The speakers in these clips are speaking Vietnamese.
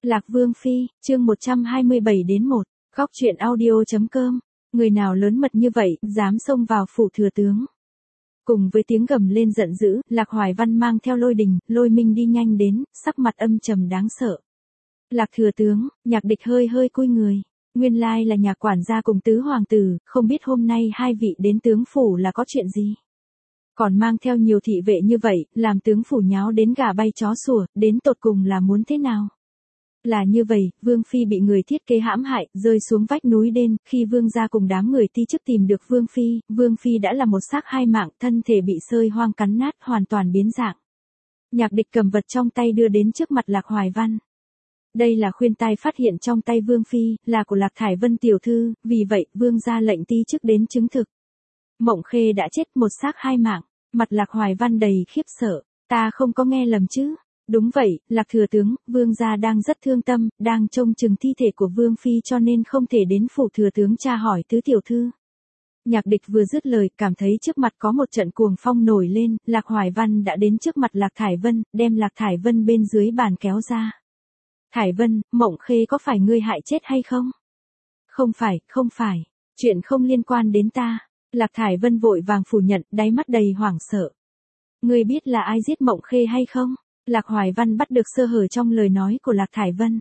Lạc Vương Phi, chương 127 đến 1, góc truyện audio.com, người nào lớn mật như vậy, dám xông vào phủ thừa tướng. Cùng với tiếng gầm lên giận dữ, Lạc Hoài Văn mang theo Lôi Đình, Lôi Minh đi nhanh đến, sắc mặt âm trầm đáng sợ. Lạc thừa tướng, Nhạc Địch hơi hơi cúi người. Nguyên lai là Nhạc quản gia cùng tứ hoàng tử, không biết hôm nay hai vị đến tướng phủ là có chuyện gì. Còn mang theo nhiều thị vệ như vậy, làm tướng phủ nháo đến gà bay chó sủa, đến tột cùng là muốn thế nào? Là như vậy, Vương Phi bị người thiết kế hãm hại, rơi xuống vách núi đen, khi Vương gia cùng đám người ti chức tìm được Vương Phi đã là một xác hai mạng, thân thể bị sơi hoang cắn nát, hoàn toàn biến dạng. Nhạc Địch cầm vật trong tay đưa đến trước mặt Lạc Hoài Văn. Đây là khuyên tai phát hiện trong tay Vương Phi, là của Lạc Thải Vân tiểu thư, vì vậy, Vương gia lệnh ti chức đến chứng thực. Mộng Khê đã chết, một xác hai mạng, mặt Lạc Hoài Văn đầy khiếp sợ, ta không có nghe lầm chứ. Đúng vậy, Lạc thừa tướng, Vương gia đang rất thương tâm, đang trông chừng thi thể của Vương Phi cho nên không thể đến phủ thừa tướng tra hỏi tứ tiểu thư. Nhạc Địch vừa dứt lời, cảm thấy trước mặt có một trận cuồng phong nổi lên, Lạc Hoài Văn đã đến trước mặt Lạc Thải Vân, đem Lạc Thải Vân bên dưới bàn kéo ra. Thải Vân, Mộng Khê có phải ngươi hại chết hay không? Không phải, chuyện không liên quan đến ta. Lạc Thải Vân vội vàng phủ nhận, đáy mắt đầy hoảng sợ. Ngươi biết là ai giết Mộng Khê hay không? Lạc Hoài Văn bắt được sơ hở trong lời nói của Lạc Thải Vân.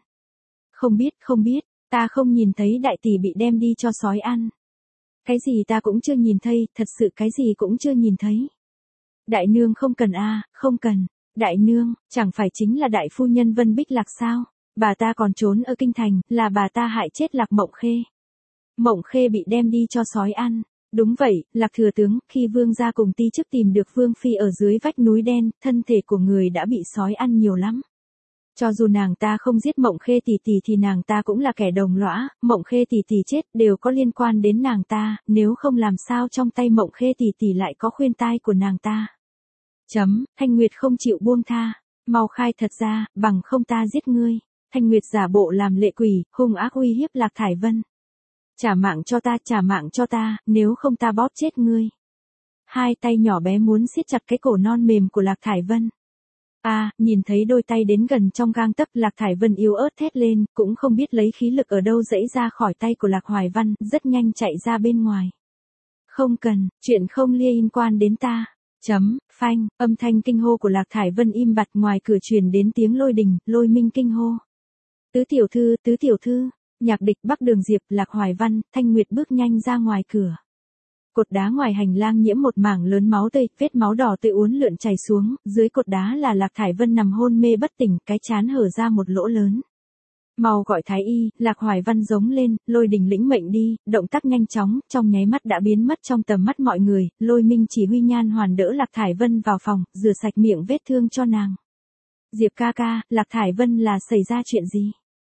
Không biết, ta không nhìn thấy đại tỷ bị đem đi cho sói ăn. Cái gì ta cũng chưa nhìn thấy, thật sự cái gì cũng chưa nhìn thấy. Đại nương không cần không cần. Đại nương, chẳng phải chính là đại phu nhân Vân Bích Lạc sao? Bà ta còn trốn ở kinh thành, là bà ta hại chết Lạc Mộng Khê. Mộng Khê bị đem đi cho sói ăn. Đúng vậy, Lạc thừa tướng, khi Vương gia cùng ti chức tìm được Vương Phi ở dưới vách núi đen, thân thể của người đã bị sói ăn nhiều lắm. Cho dù nàng ta không giết Mộng Khê tỷ tỷ thì nàng ta cũng là kẻ đồng lõa, Mộng Khê tỷ tỷ chết đều có liên quan đến nàng ta, nếu không làm sao trong tay Mộng Khê tỷ tỷ lại có khuyên tai của nàng ta. Thanh Nguyệt không chịu buông tha, mau khai thật ra, bằng không ta giết ngươi. Thanh Nguyệt giả bộ làm lệ quỷ, hung ác uy hiếp Lạc Thải Vân. Trả mạng cho ta, nếu không ta bóp chết ngươi. Hai tay nhỏ bé muốn siết chặt cái cổ non mềm của Lạc Thải Vân. Nhìn thấy đôi tay đến gần trong gang tấc, Lạc Thải Vân yếu ớt thét lên, cũng không biết lấy khí lực ở đâu dẫy ra khỏi tay của Lạc Hoài Văn, rất nhanh chạy ra bên ngoài. Không cần, chuyện không liên quan đến ta. Phanh, âm thanh kinh hô của Lạc Thải Vân im bặt, ngoài cửa truyền đến tiếng Lôi Đình, Lôi Minh kinh hô. Tứ tiểu thư, Nhạc Địch, Bắc Đường Diệp, Lạc Hoài Văn, Thanh Nguyệt bước nhanh ra ngoài cửa. Cột đá ngoài hành lang nhiễm một mảng lớn máu tươi, vết máu đỏ tươi uốn lượn chảy xuống, dưới cột đá là Lạc Thải Vân nằm hôn mê bất tỉnh, cái trán hở ra một lỗ lớn. Mau gọi thái y, Lạc Hoài Văn giống lên, Lôi Đình lĩnh mệnh đi, động tác nhanh chóng, trong nháy mắt đã biến mất trong tầm mắt mọi người, Lôi Minh chỉ huy Nhan Hoàn đỡ Lạc Thải Vân vào phòng, rửa sạch miệng vết thương cho nàng. Diệp ca ca, Lạc Thải Vân là xảy ra chuyện gì?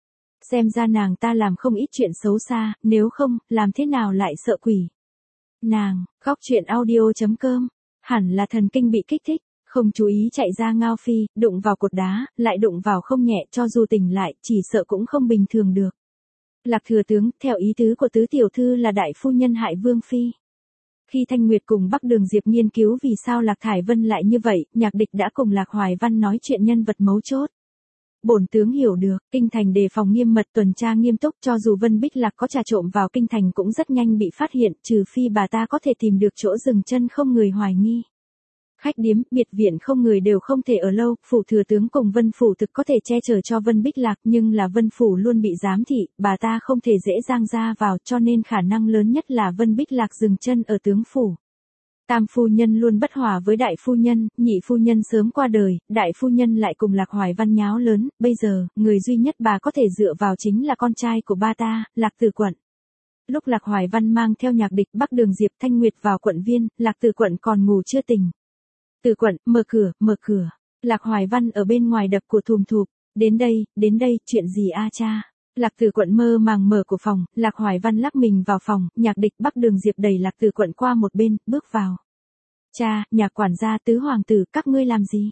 Xem ra nàng ta làm không ít chuyện xấu xa, nếu không, làm thế nào lại sợ quỷ? Nàng, góc truyện audio.com, hẳn là thần kinh bị kích thích, không chú ý chạy ra ngao phi, đụng vào cột đá, lại đụng vào không nhẹ, cho dù tỉnh lại, chỉ sợ cũng không bình thường được. Lạc thừa tướng, theo ý tứ của tứ tiểu thư là đại phu nhân hại Vương Phi. Khi Thanh Nguyệt cùng Bắc Đường Diệp nghiên cứu vì sao Lạc Thải Vân lại như vậy, Nhạc Địch đã cùng Lạc Hoài Văn nói chuyện nhân vật mấu chốt. Bổn tướng hiểu được, kinh thành đề phòng nghiêm mật, tuần tra nghiêm túc, cho dù Vân Bích Lạc có trà trộm vào kinh thành cũng rất nhanh bị phát hiện, trừ phi bà ta có thể tìm được chỗ dừng chân không người hoài nghi. Khách điếm, biệt viện không người đều không thể ở lâu, phủ thừa tướng cùng Vân phủ thực có thể che chở cho Vân Bích Lạc, nhưng là Vân phủ luôn bị giám thị, bà ta không thể dễ dàng ra vào, cho nên khả năng lớn nhất là Vân Bích Lạc dừng chân ở tướng phủ. Tam phu nhân luôn bất hòa với đại phu nhân, nhị phu nhân sớm qua đời, đại phu nhân lại cùng Lạc Hoài Văn nháo lớn, bây giờ, người duy nhất bà có thể dựa vào chính là con trai của ba ta, Lạc Từ Quận. Lúc Lạc Hoài Văn mang theo Nhạc Địch, Bắc Đường Diệp, Thanh Nguyệt vào quận viên, Lạc Từ Quận còn ngủ chưa tỉnh. Từ Quận, mở cửa. Lạc Hoài Văn ở bên ngoài đập của thùm thụp, đến đây, chuyện gì cha? Lạc Từ Quận mơ màng mở của phòng, Lạc Hoài Văn lắc mình vào phòng, Nhạc Địch, Bắc Đường Diệp đẩy Lạc Từ Quận qua một bên, bước vào. Cha, Nhạc quản gia, tứ hoàng tử, các ngươi làm gì?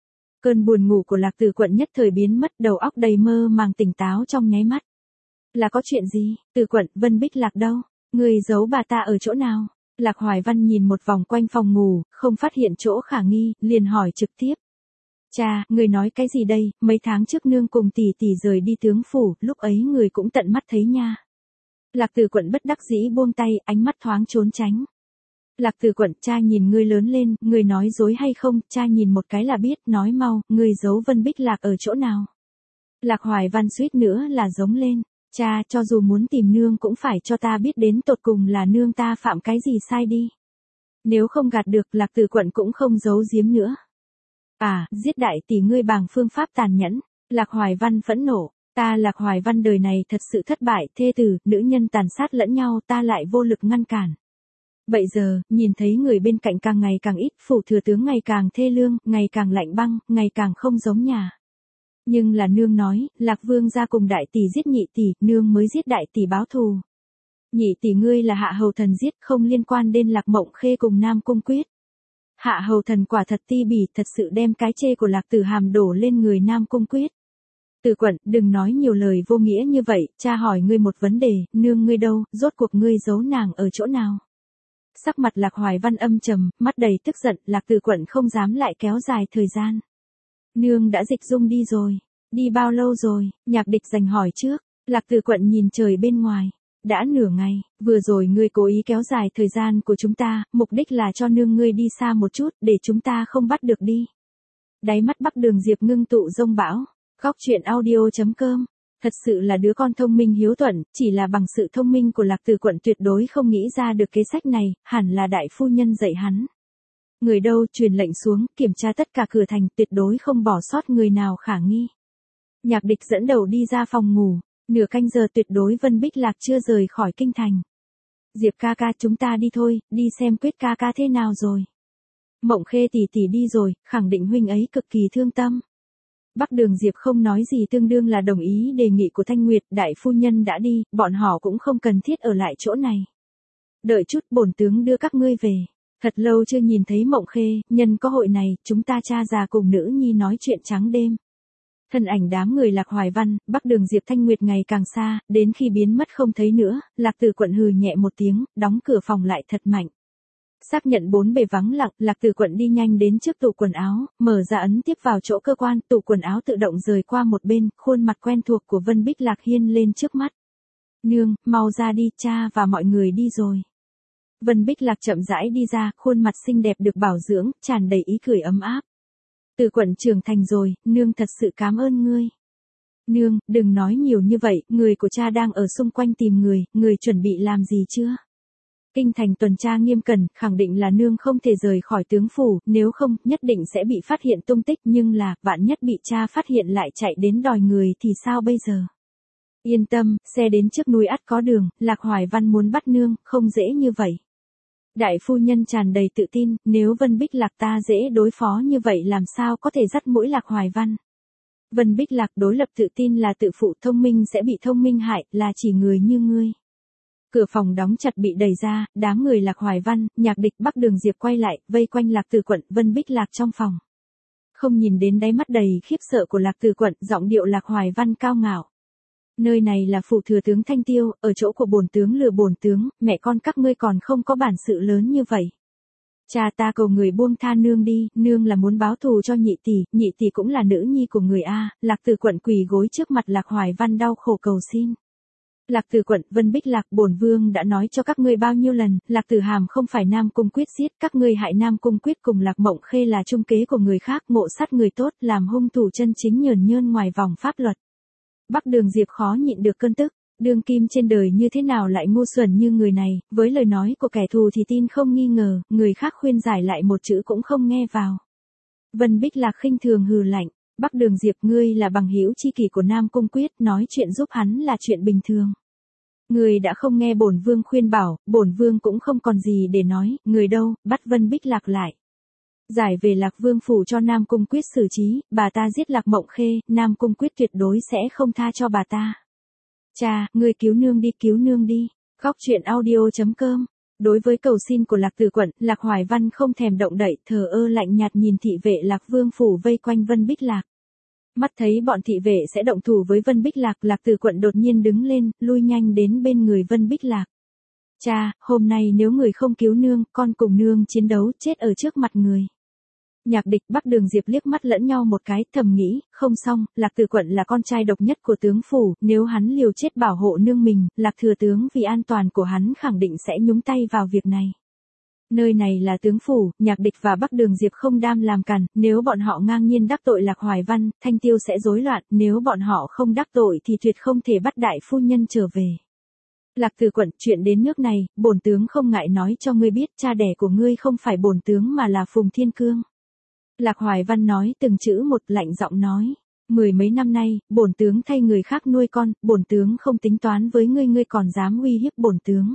Cơn buồn ngủ của Lạc Từ Quận nhất thời biến mất, đầu óc đầy mơ màng tỉnh táo trong nháy mắt. Là có chuyện gì? Từ Quận, Vân Bích Lạc đâu? Người giấu bà ta ở chỗ nào? Lạc Hoài Văn nhìn một vòng quanh phòng ngủ, không phát hiện chỗ khả nghi, liền hỏi trực tiếp. Cha, người nói cái gì đây, mấy tháng trước nương cùng tỷ tỷ rời đi tướng phủ, lúc ấy người cũng tận mắt thấy nha. Lạc Tử Quận bất đắc dĩ buông tay, ánh mắt thoáng trốn tránh. Lạc Tử Quận, cha nhìn ngươi lớn lên, ngươi nói dối hay không, cha nhìn một cái là biết, nói mau, ngươi giấu Vân Bích Lạc ở chỗ nào. Lạc Hoài Văn suýt nữa là giống lên, cha, cho dù muốn tìm nương cũng phải cho ta biết đến tột cùng là nương ta phạm cái gì sai đi. Nếu không gạt được, Lạc Tử Quận cũng không giấu giếm nữa. À, giết đại tỷ ngươi bằng phương pháp tàn nhẫn. Lạc Hoài Văn phẫn nộ, ta Lạc Hoài Văn đời này thật sự thất bại, thê tử, nữ nhân tàn sát lẫn nhau, ta lại vô lực ngăn cản. Bây giờ, nhìn thấy người bên cạnh càng ngày càng ít, phủ thừa tướng ngày càng thê lương, ngày càng lạnh băng, ngày càng không giống nhà. Nhưng là nương nói, Lạc Vương ra cùng đại tỷ giết nhị tỷ, nương mới giết đại tỷ báo thù. Nhị tỷ ngươi là hạ hầu thần giết, không liên quan đến Lạc Mộng Khê cùng Nam Cung Quyết. Hạ hầu thần quả thật ti bỉ, thật sự đem cái chê của Lạc Tử Hàm đổ lên người Nam Cung Quyết. Tử Quận, đừng nói nhiều lời vô nghĩa như vậy, cha hỏi ngươi một vấn đề, nương ngươi đâu, rốt cuộc ngươi giấu nàng ở chỗ nào. Sắc mặt Lạc Hoài Văn âm trầm, mắt đầy tức giận, Lạc Tử Quận không dám lại kéo dài thời gian. Nương đã dịch dung đi rồi, đi bao lâu rồi, Nhạc Địch dành hỏi trước, Lạc Tử Quận nhìn trời bên ngoài. Đã nửa ngày, vừa rồi ngươi cố ý kéo dài thời gian của chúng ta, mục đích là cho nương ngươi đi xa một chút, để chúng ta không bắt được đi. Đáy mắt Bắc Đường Diệp ngưng tụ rông bão, góc truyện audio.com. Thật sự là đứa con thông minh hiếu thuận, chỉ là bằng sự thông minh của Lạc Tử Quận tuyệt đối không nghĩ ra được kế sách này, hẳn là đại phu nhân dạy hắn. Người đâu, truyền lệnh xuống, kiểm tra tất cả cửa thành, tuyệt đối không bỏ sót người nào khả nghi. Nhạc Địch dẫn đầu đi ra phòng ngủ. Nửa canh giờ tuyệt đối Vân Bích Lạc chưa rời khỏi kinh thành. Diệp ca ca, chúng ta đi thôi, đi xem Quyết ca ca thế nào rồi. Mộng Khê tỷ tỷ đi rồi, khẳng định huynh ấy cực kỳ thương tâm. Bắc Đường Diệp không nói gì, tương đương là đồng ý đề nghị của Thanh Nguyệt, đại phu nhân đã đi, bọn họ cũng không cần thiết ở lại chỗ này. Đợi chút, bổn tướng đưa các ngươi về. Thật lâu chưa nhìn thấy Mộng Khê, nhân có hội này, chúng ta cha già cùng nữ nhi nói chuyện trắng đêm. Thân ảnh đám người Lạc Hoài Văn, Bắc Đường Diệp Thanh Nguyệt ngày càng xa, đến khi biến mất không thấy nữa, Lạc Tử Quận hừ nhẹ một tiếng, đóng cửa phòng lại thật mạnh. Xác nhận bốn bề vắng lặng, Lạc Tử Quận đi nhanh đến trước tủ quần áo, mở ra ấn tiếp vào chỗ cơ quan, tủ quần áo tự động rời qua một bên, khuôn mặt quen thuộc của Vân Bích Lạc hiên lên trước mắt. Nương, mau ra đi, cha và mọi người đi rồi. Vân Bích Lạc chậm rãi đi ra, khuôn mặt xinh đẹp được bảo dưỡng, tràn đầy ý cười ấm áp. Tử Quận trưởng thành rồi, nương thật sự cảm ơn ngươi. Nương, đừng nói nhiều như vậy, người của cha đang ở xung quanh tìm người chuẩn bị làm gì chưa? Kinh thành tuần tra nghiêm cẩn, khẳng định là nương không thể rời khỏi tướng phủ, nếu không, nhất định sẽ bị phát hiện tung tích, nhưng là, vạn nhất bị cha phát hiện lại chạy đến đòi người thì sao bây giờ? Yên tâm, xe đến trước núi ắt có đường, Lạc Hoài Văn muốn bắt nương, không dễ như vậy. Đại phu nhân tràn đầy tự tin, nếu Vân Bích Lạc ta dễ đối phó như vậy làm sao có thể dắt mũi Lạc Hoài Văn. Vân Bích Lạc đối lập tự tin là tự phụ, thông minh sẽ bị thông minh hại, là chỉ người như ngươi. Cửa phòng đóng chặt bị đẩy ra, đám người Lạc Hoài Văn, Nhạc Địch, Bắc Đường Diệp quay lại, vây quanh Lạc Tử Quận, Vân Bích Lạc trong phòng. Không nhìn đến đáy mắt đầy khiếp sợ của Lạc Tử Quận, giọng điệu Lạc Hoài Văn cao ngạo. Nơi này là phủ thừa tướng Thanh Tiêu, ở chỗ của bổn tướng lừa bổn tướng, mẹ con các ngươi còn không có bản sự lớn như vậy. Cha ta cầu người buông tha nương đi, nương là muốn báo thù cho nhị tỷ cũng là nữ nhi của người a. Lạc Tử Quận quỳ gối trước mặt Lạc Hoài Văn đau khổ cầu xin. Lạc Tử Quận, Vân Bích Lạc, bổn vương đã nói cho các ngươi bao nhiêu lần, Lạc Tử Hàm không phải Nam Cung Quyết giết, các ngươi hại Nam Cung Quyết cùng Lạc Mộng Khê là trung kế của người khác, ngộ sát người tốt, làm hung thủ chân chính nhởn nhơn ngoài vòng pháp luật. Bắc Đường Diệp khó nhịn được cơn tức, đương kim trên đời như thế nào lại ngu xuẩn như người này, với lời nói của kẻ thù thì tin không nghi ngờ, người khác khuyên giải lại một chữ cũng không nghe vào. Vân Bích Lạc khinh thường hừ lạnh, Bắc Đường Diệp ngươi là bằng hữu chi kỷ của Nam Cung Quyết, nói chuyện giúp hắn là chuyện bình thường. Người đã không nghe bổn vương khuyên bảo, bổn vương cũng không còn gì để nói, người đâu, bắt Vân Bích Lạc lại. Giải về Lạc Vương phủ cho Nam Cung Quyết xử trí, bà ta giết Lạc Mộng Khê, Nam Cung Quyết tuyệt đối sẽ không tha cho bà ta. Cha, ngươi cứu nương đi. Góc truyện audio.com. Đối với cầu xin của Lạc Tử Quận, Lạc Hoài Văn không thèm động đậy, thờ ơ lạnh nhạt nhìn thị vệ Lạc Vương phủ vây quanh Vân Bích Lạc. Mắt thấy bọn thị vệ sẽ động thủ với Vân Bích Lạc, Lạc Tử Quận đột nhiên đứng lên, lui nhanh đến bên người Vân Bích Lạc. Cha, hôm nay nếu người không cứu nương, con cùng nương chiến đấu chết ở trước mặt người. Nhạc Địch Bắc Đường Diệp liếc mắt lẫn nhau một cái, thầm nghĩ, không xong, Lạc Tử Quận là con trai độc nhất của tướng phủ, nếu hắn liều chết bảo hộ nương mình, Lạc thừa tướng vì an toàn của hắn khẳng định sẽ nhúng tay vào việc này. Nơi này là tướng phủ, Nhạc Địch và Bắc Đường Diệp không đam làm càn, nếu bọn họ ngang nhiên đắc tội Lạc Hoài Văn, Thanh Tiêu sẽ rối loạn, nếu bọn họ không đắc tội thì tuyệt không thể bắt đại phu nhân trở về. Lạc Tử Quận, chuyện đến nước này, bổn tướng không ngại nói cho ngươi biết, cha đẻ của ngươi không phải bổn tướng mà là Phùng Thiên Cương. Lạc Hoài Văn nói từng chữ một, lạnh giọng nói, 10 mấy năm nay, bổn tướng thay người khác nuôi con, bổn tướng không tính toán với ngươi, ngươi còn dám uy hiếp bổn tướng.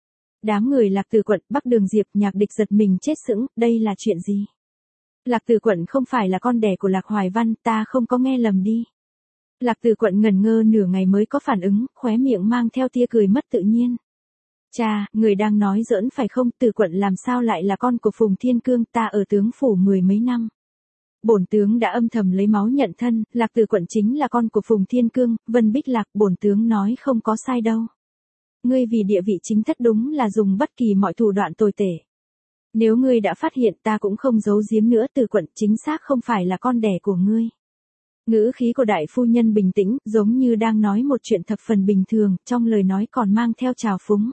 Đám người Lạc Tử Quận, Bắc Đường Diệp, Nhạc Địch giật mình chết sững, đây là chuyện gì? Lạc Tử Quận không phải là con đẻ của Lạc Hoài Văn, ta không có nghe lầm đi. Lạc Tử Quận ngẩn ngơ nửa ngày mới có phản ứng, khóe miệng mang theo tia cười mất tự nhiên. Cha, người đang nói giỡn phải không? Tử Quận làm sao lại là con của Phùng Thiên Cương, ta ở tướng phủ 10 mấy năm. Bổn tướng đã âm thầm lấy máu nhận thân, Lạc Tử Quận chính là con của Phùng Thiên Cương, Vân Bích Lạc, bổn tướng nói không có sai đâu. Ngươi vì địa vị chính thất đúng là dùng bất kỳ mọi thủ đoạn tồi tệ. Nếu ngươi đã phát hiện ta cũng không giấu giếm nữa, Tử Quận chính xác không phải là con đẻ của ngươi. Ngữ khí của đại phu nhân bình tĩnh, giống như đang nói một chuyện thập phần bình thường, trong lời nói còn mang theo trào phúng.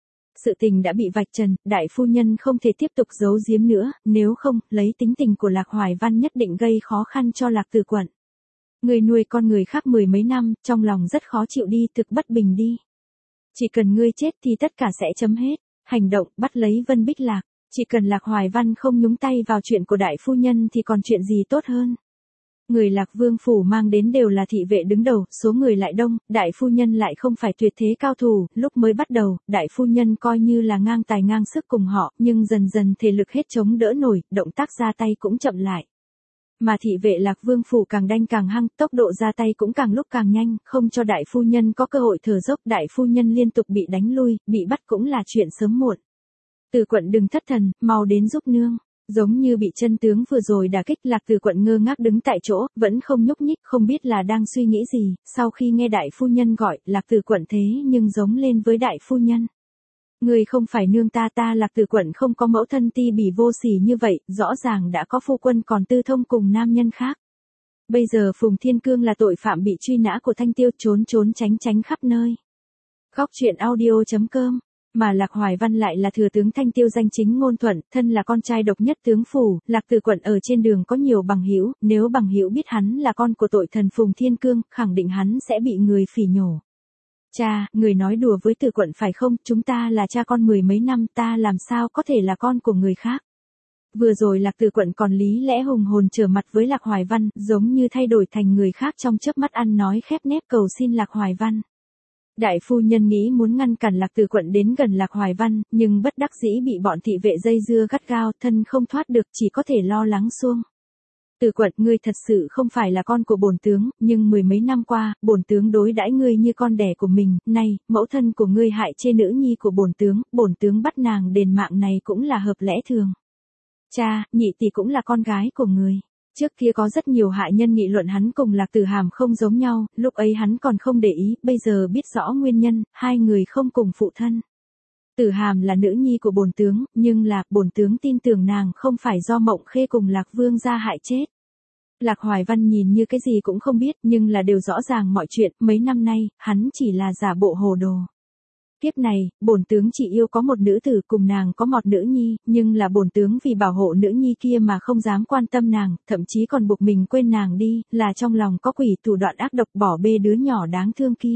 Sự tình đã bị vạch trần, đại phu nhân không thể tiếp tục giấu giếm nữa, nếu không, lấy tính tình của Lạc Hoài Văn nhất định gây khó khăn cho Lạc Tử Quận. Người nuôi con người khác 10 mấy năm, trong lòng rất khó chịu đi, thực bất bình đi. Chỉ cần ngươi chết thì tất cả sẽ chấm hết. Hành động, bắt lấy Vân Bích Lạc. Chỉ cần Lạc Hoài Văn không nhúng tay vào chuyện của đại phu nhân thì còn chuyện gì tốt hơn. Người Lạc Vương phủ mang đến đều là thị vệ đứng đầu, số người lại đông, đại phu nhân lại không phải tuyệt thế cao thủ, lúc mới bắt đầu, đại phu nhân coi như là ngang tài ngang sức cùng họ, nhưng dần dần thể lực hết chống đỡ nổi, động tác ra tay cũng chậm lại. Mà thị vệ Lạc Vương phủ càng đanh càng hăng, tốc độ ra tay cũng càng lúc càng nhanh, không cho đại phu nhân có cơ hội thở dốc, đại phu nhân liên tục bị đánh lui, bị bắt cũng là chuyện sớm muộn. Tử Quận đừng thất thần, mau đến giúp nương. Giống như bị chân tướng vừa rồi đả kích, Lạc Tử Quận ngơ ngác đứng tại chỗ, vẫn không nhúc nhích, không biết là đang suy nghĩ gì, sau khi nghe đại phu nhân gọi, Lạc Tử Quận thế nhưng giống lên với đại phu nhân. Người không phải nương ta, ta Lạc Tử Quận không có mẫu thân ti bỉ vô sỉ như vậy, rõ ràng đã có phu quân còn tư thông cùng nam nhân khác. Bây giờ Phùng Thiên Cương là tội phạm bị truy nã của Thanh Tiêu, trốn tránh khắp nơi. Góc truyện audio.com. Mà Lạc Hoài Văn lại là thừa tướng Thanh Tiêu danh chính ngôn thuận, thân là con trai độc nhất tướng phủ, Lạc Tử Quận ở trên đường có nhiều bằng hữu, nếu bằng hữu biết hắn là con của tội thần Phùng Thiên Cương, khẳng định hắn sẽ bị người phỉ nhổ. Cha, người nói đùa với Tử Quận phải không, chúng ta là cha con 10 mấy năm, ta làm sao có thể là con của người khác. Vừa rồi Lạc Tử Quận còn lý lẽ hùng hồn trở mặt với Lạc Hoài Văn, giống như thay đổi thành người khác trong chớp mắt, ăn nói khép nép cầu xin Lạc Hoài Văn. Đại phu nhân nghĩ muốn ngăn cản Lạc Tử Quận đến gần Lạc Hoài Văn, nhưng bất đắc dĩ bị bọn thị vệ dây dưa gắt gao, thân không thoát được, chỉ có thể lo lắng xuông. Tử Quận, ngươi thật sự không phải là con của bổn tướng, nhưng 10 mấy năm qua, bổn tướng đối đãi ngươi như con đẻ của mình, nay, mẫu thân của ngươi hại chê nữ nhi của bổn tướng bắt nàng đền mạng này cũng là hợp lẽ thường. Cha, nhị tỷ cũng là con gái của người. Trước kia có rất nhiều hạ nhân nghị luận hắn cùng Lạc Tử Hàm không giống nhau, lúc ấy hắn còn không để ý, bây giờ biết rõ nguyên nhân, hai người không cùng phụ thân. Tử Hàm là nữ nhi của bổn tướng, nhưng là, bổn tướng tin tưởng nàng không phải do Mộng Khê cùng Lạc Vương gia hại chết. Lạc Hoài Văn nhìn như cái gì cũng không biết, nhưng là đều rõ ràng mọi chuyện, mấy năm nay, hắn chỉ là giả bộ hồ đồ. Kiếp này, bổn tướng chỉ yêu có một nữ tử, cùng nàng có một nữ nhi, nhưng là bổn tướng vì bảo hộ nữ nhi kia mà không dám quan tâm nàng, thậm chí còn buộc mình quên nàng đi, là trong lòng có quỷ, thủ đoạn ác độc bỏ bê đứa nhỏ đáng thương kia.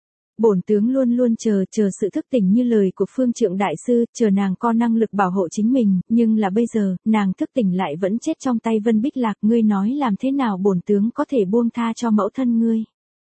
Bổn tướng luôn luôn chờ sự thức tỉnh như lời của Phương Trượng đại sư, chờ nàng có năng lực bảo hộ chính mình, nhưng là bây giờ, nàng thức tỉnh lại vẫn chết trong tay Vân Bích Lạc, ngươi nói làm thế nào bổn tướng có thể buông tha cho mẫu thân ngươi.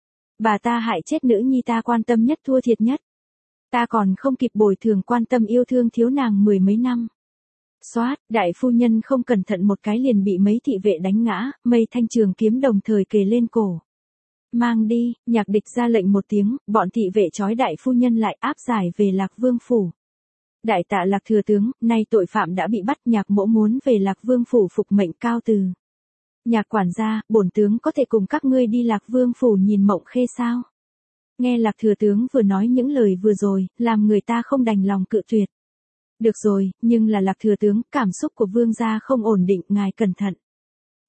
Bà ta hại chết nữ nhi ta quan tâm nhất, thua thiệt nhất. Ta còn không kịp bồi thường quan tâm yêu thương thiếu nàng 10 mấy năm. Xoát, đại phu nhân không cẩn thận một cái liền bị mấy thị vệ đánh ngã, mây thanh trường kiếm đồng thời kề lên cổ. Mang đi, Nhạc Địch ra lệnh một tiếng, bọn thị vệ trói đại phu nhân lại áp giải về Lạc Vương phủ. Đại tạ Lạc thừa tướng, nay tội phạm đã bị bắt, Nhạc mỗ muốn về Lạc Vương phủ phục mệnh cao từ. Nhạc quản gia, bổn tướng có thể cùng các ngươi đi Lạc Vương phủ nhìn Mộng Khê sao? Nghe Lạc thừa tướng vừa nói những lời vừa rồi, làm người ta không đành lòng cự tuyệt. Được rồi, nhưng là Lạc thừa tướng, cảm xúc của vương gia không ổn định, ngài cẩn thận.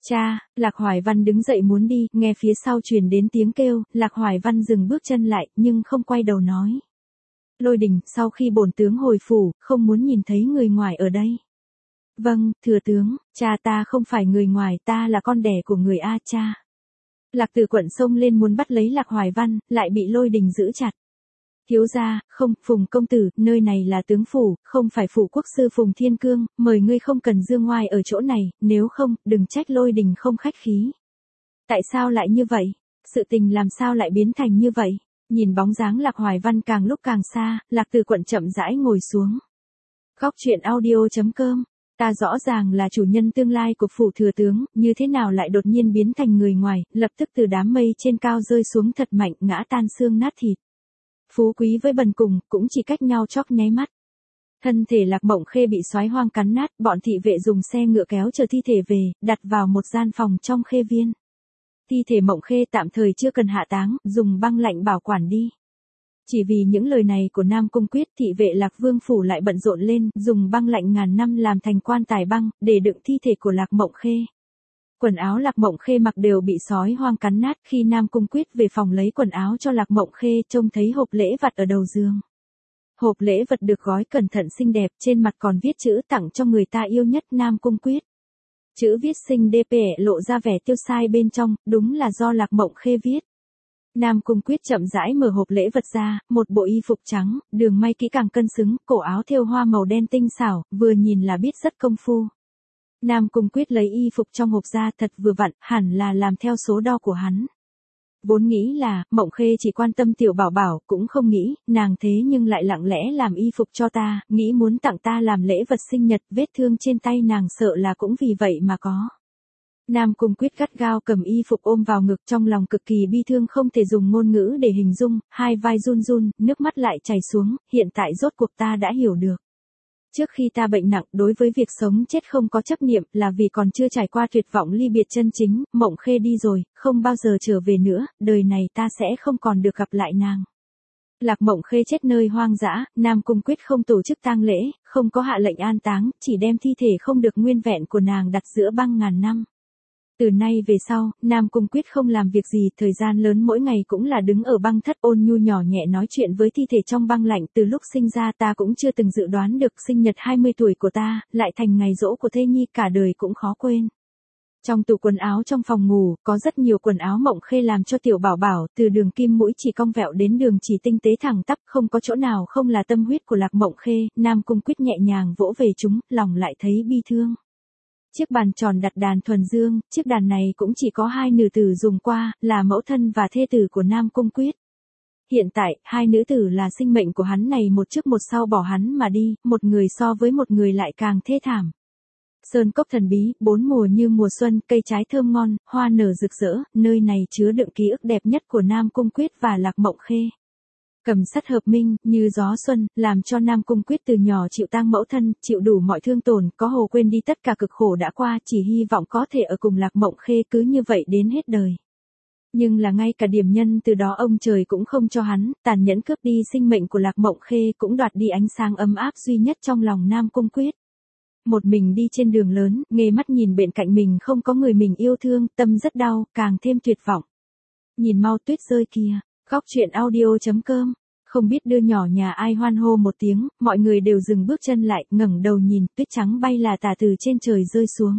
Cha, Lạc Hoài Văn đứng dậy muốn đi, nghe phía sau truyền đến tiếng kêu, Lạc Hoài Văn dừng bước chân lại, nhưng không quay đầu nói. Lôi Đình, sau khi bổn tướng hồi phủ, không muốn nhìn thấy người ngoài ở đây. Vâng, thừa tướng, cha ta không phải người ngoài, ta là con đẻ của người A cha. Lạc Từ Quận xông lên muốn bắt lấy Lạc Hoài Văn, lại bị Lôi Đình giữ chặt. Thiếu gia, không, Phùng công tử, nơi này là tướng phủ, không phải phủ quốc sư Phùng Thiên Cương, mời ngươi không cần dương ngoai ở chỗ này, nếu không, đừng trách Lôi Đình không khách khí. Tại sao lại như vậy? Sự tình làm sao lại biến thành như vậy? Nhìn bóng dáng Lạc Hoài Văn càng lúc càng xa, Lạc Từ Quận chậm rãi ngồi xuống. Góc truyện audio.com. Ta rõ ràng là chủ nhân tương lai của phủ thừa tướng, như thế nào lại đột nhiên biến thành người ngoài, lập tức từ đám mây trên cao rơi xuống thật mạnh, ngã tan xương nát thịt. Phú quý với bần cùng, cũng chỉ cách nhau chóp nháy mắt. Thân thể Lạc Mộng Khê bị soái hoang cắn nát, bọn thị vệ dùng xe ngựa kéo chờ thi thể về, đặt vào một gian phòng trong khê viên. Thi thể Mộng Khê tạm thời chưa cần hạ táng, dùng băng lạnh bảo quản đi. Chỉ vì những lời này của Nam Cung Quyết, thị vệ Lạc Vương phủ lại bận rộn lên, dùng băng lạnh ngàn năm làm thành quan tài băng, để đựng thi thể của Lạc Mộng Khê. Quần áo Lạc Mộng Khê mặc đều bị sói hoang cắn nát, khi Nam Cung Quyết về phòng lấy quần áo cho Lạc Mộng Khê, trông thấy hộp lễ vật ở đầu giường. Hộp lễ vật được gói cẩn thận xinh đẹp, trên mặt còn viết chữ tặng cho người ta yêu nhất Nam Cung Quyết. Chữ viết xinh đẹp lộ ra vẻ tiêu sai bên trong, đúng là do Lạc Mộng Khê viết. Nam Cung Quyết chậm rãi mở hộp lễ vật ra, một bộ y phục trắng, đường may kỹ càng cân xứng, cổ áo thêu hoa màu đen tinh xảo, vừa nhìn là biết rất công phu. Nam Cung Quyết lấy y phục trong hộp ra thật vừa vặn, hẳn là làm theo số đo của hắn. Vốn nghĩ là, Mộng Khê chỉ quan tâm tiểu bảo bảo, cũng không nghĩ, nàng thế nhưng lại lặng lẽ làm y phục cho ta, nghĩ muốn tặng ta làm lễ vật sinh nhật, vết thương trên tay nàng sợ là cũng vì vậy mà có. Nam Cung Quyết gắt gao cầm y phục ôm vào ngực, trong lòng cực kỳ bi thương không thể dùng ngôn ngữ để hình dung, hai vai run run, nước mắt lại chảy xuống, hiện tại rốt cuộc ta đã hiểu được. Trước khi ta bệnh nặng, đối với việc sống chết không có chấp niệm, là vì còn chưa trải qua tuyệt vọng ly biệt chân chính, Mộng Khê đi rồi, không bao giờ trở về nữa, đời này ta sẽ không còn được gặp lại nàng. Lạc Mộng Khê chết nơi hoang dã, Nam Cung Quyết không tổ chức tang lễ, không có hạ lệnh an táng, chỉ đem thi thể không được nguyên vẹn của nàng đặt giữa băng ngàn năm. Từ nay về sau, Nam Cung Quyết không làm việc gì, thời gian lớn mỗi ngày cũng là đứng ở băng thất ôn nhu nhỏ nhẹ nói chuyện với thi thể trong băng lạnh. Từ lúc sinh ra ta cũng chưa từng dự đoán được sinh nhật 20 tuổi của ta, lại thành ngày giỗ của thê nhi, cả đời cũng khó quên. Trong tủ quần áo trong phòng ngủ, có rất nhiều quần áo Mộng Khê làm cho tiểu bảo bảo, từ đường kim mũi chỉ cong vẹo đến đường chỉ tinh tế thẳng tắp, không có chỗ nào không là tâm huyết của Lạc Mộng Khê. Nam Cung Quyết nhẹ nhàng vỗ về chúng, lòng lại thấy bi thương. Chiếc bàn tròn đặt đàn thuần dương, chiếc đàn này cũng chỉ có hai nữ tử dùng qua, là mẫu thân và thê tử của Nam Cung Quyết. Hiện tại, hai nữ tử là sinh mệnh của hắn này, một trước một sau bỏ hắn mà đi, một người so với một người lại càng thê thảm. Sơn cốc thần bí, bốn mùa như mùa xuân, cây trái thơm ngon, hoa nở rực rỡ, nơi này chứa đựng ký ức đẹp nhất của Nam Cung Quyết và Lạc Mộng Khê. Cầm sắt hợp minh, như gió xuân, làm cho Nam Cung Quyết từ nhỏ chịu tang mẫu thân, chịu đủ mọi thương tổn, có hồ quên đi tất cả cực khổ đã qua, chỉ hy vọng có thể ở cùng Lạc Mộng Khê cứ như vậy đến hết đời. Nhưng là ngay cả điểm nhân từ đó ông trời cũng không cho hắn, tàn nhẫn cướp đi sinh mệnh của Lạc Mộng Khê, cũng đoạt đi ánh sáng ấm áp duy nhất trong lòng Nam Cung Quyết. Một mình đi trên đường lớn, nghề mắt nhìn bên cạnh mình không có người mình yêu thương, tâm rất đau, càng thêm tuyệt vọng. Nhìn mau tuyết rơi kìa. Góc truyện audio.com. Không biết đưa nhỏ nhà ai hoan hô một tiếng, mọi người đều dừng bước chân lại, ngẩng đầu nhìn, tuyết trắng bay là tả từ trên trời rơi xuống.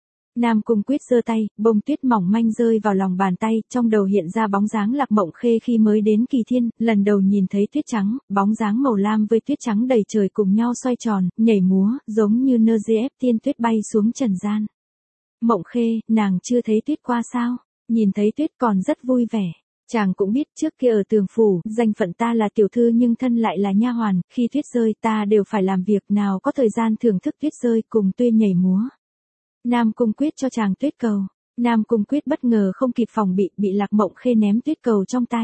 Nam Cung Quyết giơ tay, bông tuyết mỏng manh rơi vào lòng bàn tay, trong đầu hiện ra bóng dáng Lạc Mộng Khê khi mới đến Kỳ Thiên, lần đầu nhìn thấy tuyết trắng, bóng dáng màu lam với tuyết trắng đầy trời cùng nhau xoay tròn, nhảy múa, giống như nơ ép tiên tuyết bay xuống trần gian. Mộng Khê, nàng chưa thấy tuyết qua sao? Nhìn thấy tuyết còn rất vui vẻ. Chàng cũng biết trước kia ở Tường phủ, danh phận ta là tiểu thư nhưng thân lại là nha hoàn, khi tuyết rơi ta đều phải làm việc, nào có thời gian thưởng thức tuyết rơi cùng tuyên nhảy múa. Nam Cung Quyết cho chàng tuyết cầu. Nam Cung Quyết bất ngờ không kịp phòng bị Lạc Mộng Khê ném tuyết cầu trong tay.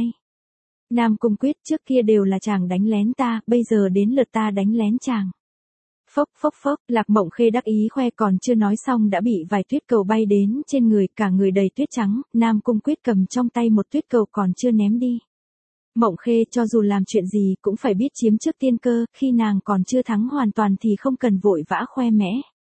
Nam Cung Quyết, trước kia đều là chàng đánh lén ta, bây giờ đến lượt ta đánh lén chàng. Phốc phốc phốc, Lạc Mộng Khê đắc ý khoe, còn chưa nói xong đã bị vài tuyết cầu bay đến trên người, cả người đầy tuyết trắng. Nam Cung Quyết cầm trong tay một tuyết cầu còn chưa ném đi. Mộng Khê cho dù làm chuyện gì cũng phải biết chiếm trước tiên cơ, khi nàng còn chưa thắng hoàn toàn thì không cần vội vã khoe mẽ.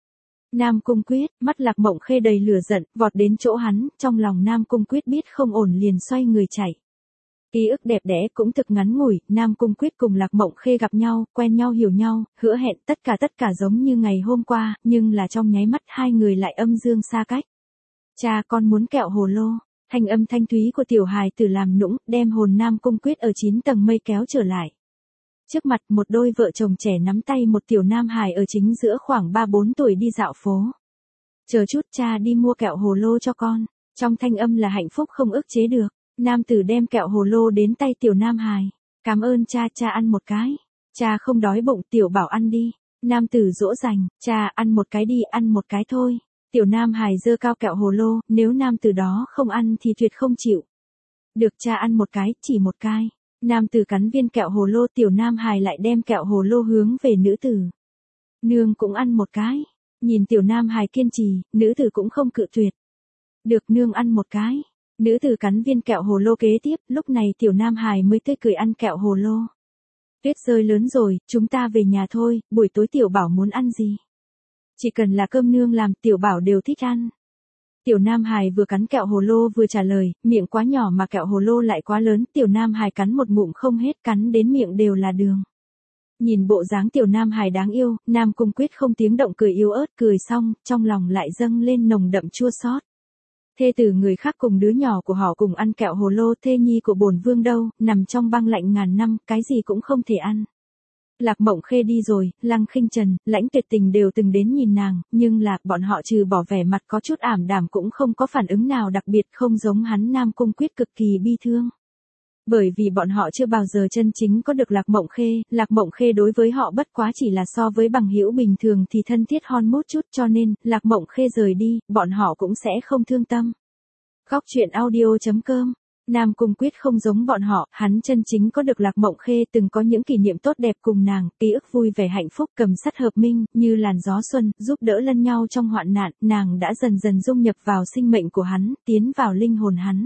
Nam Cung Quyết, mắt Lạc Mộng Khê đầy lửa giận, vọt đến chỗ hắn, trong lòng Nam Cung Quyết biết không ổn liền xoay người chạy. Ký ức đẹp đẽ cũng thực ngắn ngủi, Nam Cung Quyết cùng Lạc Mộng Khê gặp nhau, quen nhau hiểu nhau, hứa hẹn tất cả giống như ngày hôm qua, nhưng là trong nháy mắt hai người lại âm dương xa cách. Cha con muốn kẹo hồ lô, thanh âm thanh thúy của tiểu hài tử làm nũng, đem hồn Nam Cung Quyết ở 9 tầng mây kéo trở lại. Trước mặt một đôi vợ chồng trẻ nắm tay một tiểu nam hài ở chính giữa khoảng 3-4 tuổi đi dạo phố. Chờ chút cha đi mua kẹo hồ lô cho con, trong thanh âm là hạnh phúc không ức chế được. Nam tử đem kẹo hồ lô đến tay tiểu nam hài. Cảm ơn cha, cha ăn một cái. Cha không đói bụng, tiểu bảo ăn đi. Nam tử dỗ dành, cha ăn một cái đi, ăn một cái thôi. Tiểu nam hài giơ cao kẹo hồ lô, nếu nam tử đó không ăn thì tuyệt không chịu. Được cha ăn một cái, chỉ một cái. Nam tử cắn viên kẹo hồ lô, tiểu nam hài lại đem kẹo hồ lô hướng về nữ tử. Nương cũng ăn một cái. Nhìn tiểu nam hài kiên trì, nữ tử cũng không cự tuyệt. Được nương ăn một cái. Nữ tử cắn viên kẹo hồ lô kế tiếp, lúc này tiểu nam hài mới tươi cười ăn kẹo hồ lô. Tuyết rơi lớn rồi, chúng ta về nhà thôi, buổi tối tiểu bảo muốn ăn gì? Chỉ cần là cơm nương làm, tiểu bảo đều thích ăn. Tiểu nam hài vừa cắn kẹo hồ lô vừa trả lời, miệng quá nhỏ mà kẹo hồ lô lại quá lớn, tiểu nam hài cắn một ngụm không hết, cắn đến miệng đều là đường. Nhìn bộ dáng tiểu nam hài đáng yêu, Nam Cung Quyết không tiếng động cười yếu ớt, cười xong, trong lòng lại dâng lên nồng đậm chua xót. Thê tử người khác cùng đứa nhỏ của họ cùng ăn kẹo hồ lô, thê nhi của bổn vương đâu, nằm trong băng lạnh ngàn năm, cái gì cũng không thể ăn. Lạc Mộng Khê đi rồi, Lăng Khinh Trần, Lãnh Tuyệt Tình đều từng đến nhìn nàng, nhưng là, bọn họ trừ bỏ vẻ mặt có chút ảm đạm cũng không có phản ứng nào đặc biệt, không giống hắn Nam Cung Quyết cực kỳ bi thương. Bởi vì bọn họ chưa bao giờ chân chính có được Lạc Mộng Khê đối với họ bất quá chỉ là so với bằng hữu bình thường thì thân thiết hon mốt chút, cho nên, Lạc Mộng Khê rời đi, bọn họ cũng sẽ không thương tâm. Góc truyện audio.com. Nam Cung Quyết không giống bọn họ, hắn chân chính có được Lạc Mộng Khê, từng có những kỷ niệm tốt đẹp cùng nàng, ký ức vui vẻ hạnh phúc, cầm sắt hợp minh, như làn gió xuân, giúp đỡ lẫn nhau trong hoạn nạn, nàng đã dần dần dung nhập vào sinh mệnh của hắn, tiến vào linh hồn hắn.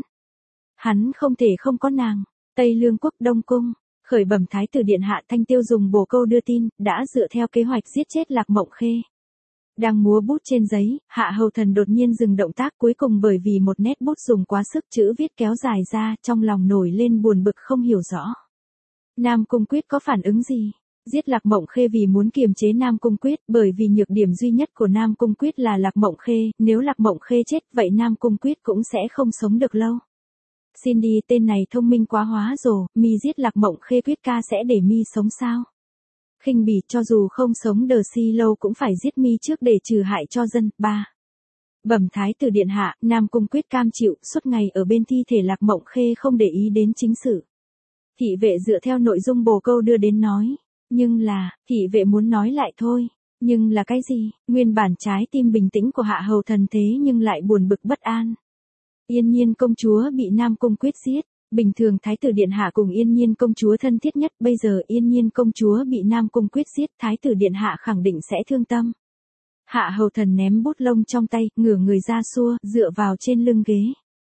Hắn không thể không có nàng. Tây Lương quốc Đông Cung, khởi bẩm thái tử điện hạ, Thanh Tiêu dùng bồ câu đưa tin, đã dựa theo kế hoạch giết chết Lạc Mộng Khê. Đang múa bút trên giấy, Hạ Hầu Thần đột nhiên dừng động tác, cuối cùng bởi vì một nét bút dùng quá sức chữ viết kéo dài ra, trong lòng nổi lên buồn bực không hiểu rõ. Nam Cung Quyết có phản ứng gì? Giết Lạc Mộng Khê vì muốn kiềm chế Nam Cung Quyết, bởi vì nhược điểm duy nhất của Nam Cung Quyết là Lạc Mộng Khê, nếu Lạc Mộng Khê chết, vậy Nam Cung Quyết cũng sẽ không sống được lâu. Xin đi, tên này thông minh quá hóa rồ, mi giết Lạc Mộng Khê Quyết ca sẽ để mi sống sao? Khinh bỉ, cho dù không sống đờ si lâu cũng phải giết mi trước để trừ hại cho dân. 3. Bẩm thái tử điện hạ, Nam Cung Quyết cam chịu, suốt ngày ở bên thi thể Lạc Mộng Khê không để ý đến chính sự. Thị vệ dựa theo nội dung bồ câu đưa đến nói, nhưng là, thị vệ muốn nói lại thôi, nhưng là cái gì? Nguyên bản trái tim bình tĩnh của Hạ Hầu Thần thế nhưng lại buồn bực bất an. Yên Nhiên công chúa bị Nam Cung Quyết giết. Bình thường thái tử điện hạ cùng Yên Nhiên công chúa thân thiết nhất, bây giờ Yên Nhiên công chúa bị Nam Cung Quyết giết, thái tử điện hạ khẳng định sẽ thương tâm. Hạ Hầu Thần ném bút lông trong tay, ngửa người ra xua, dựa vào trên lưng ghế.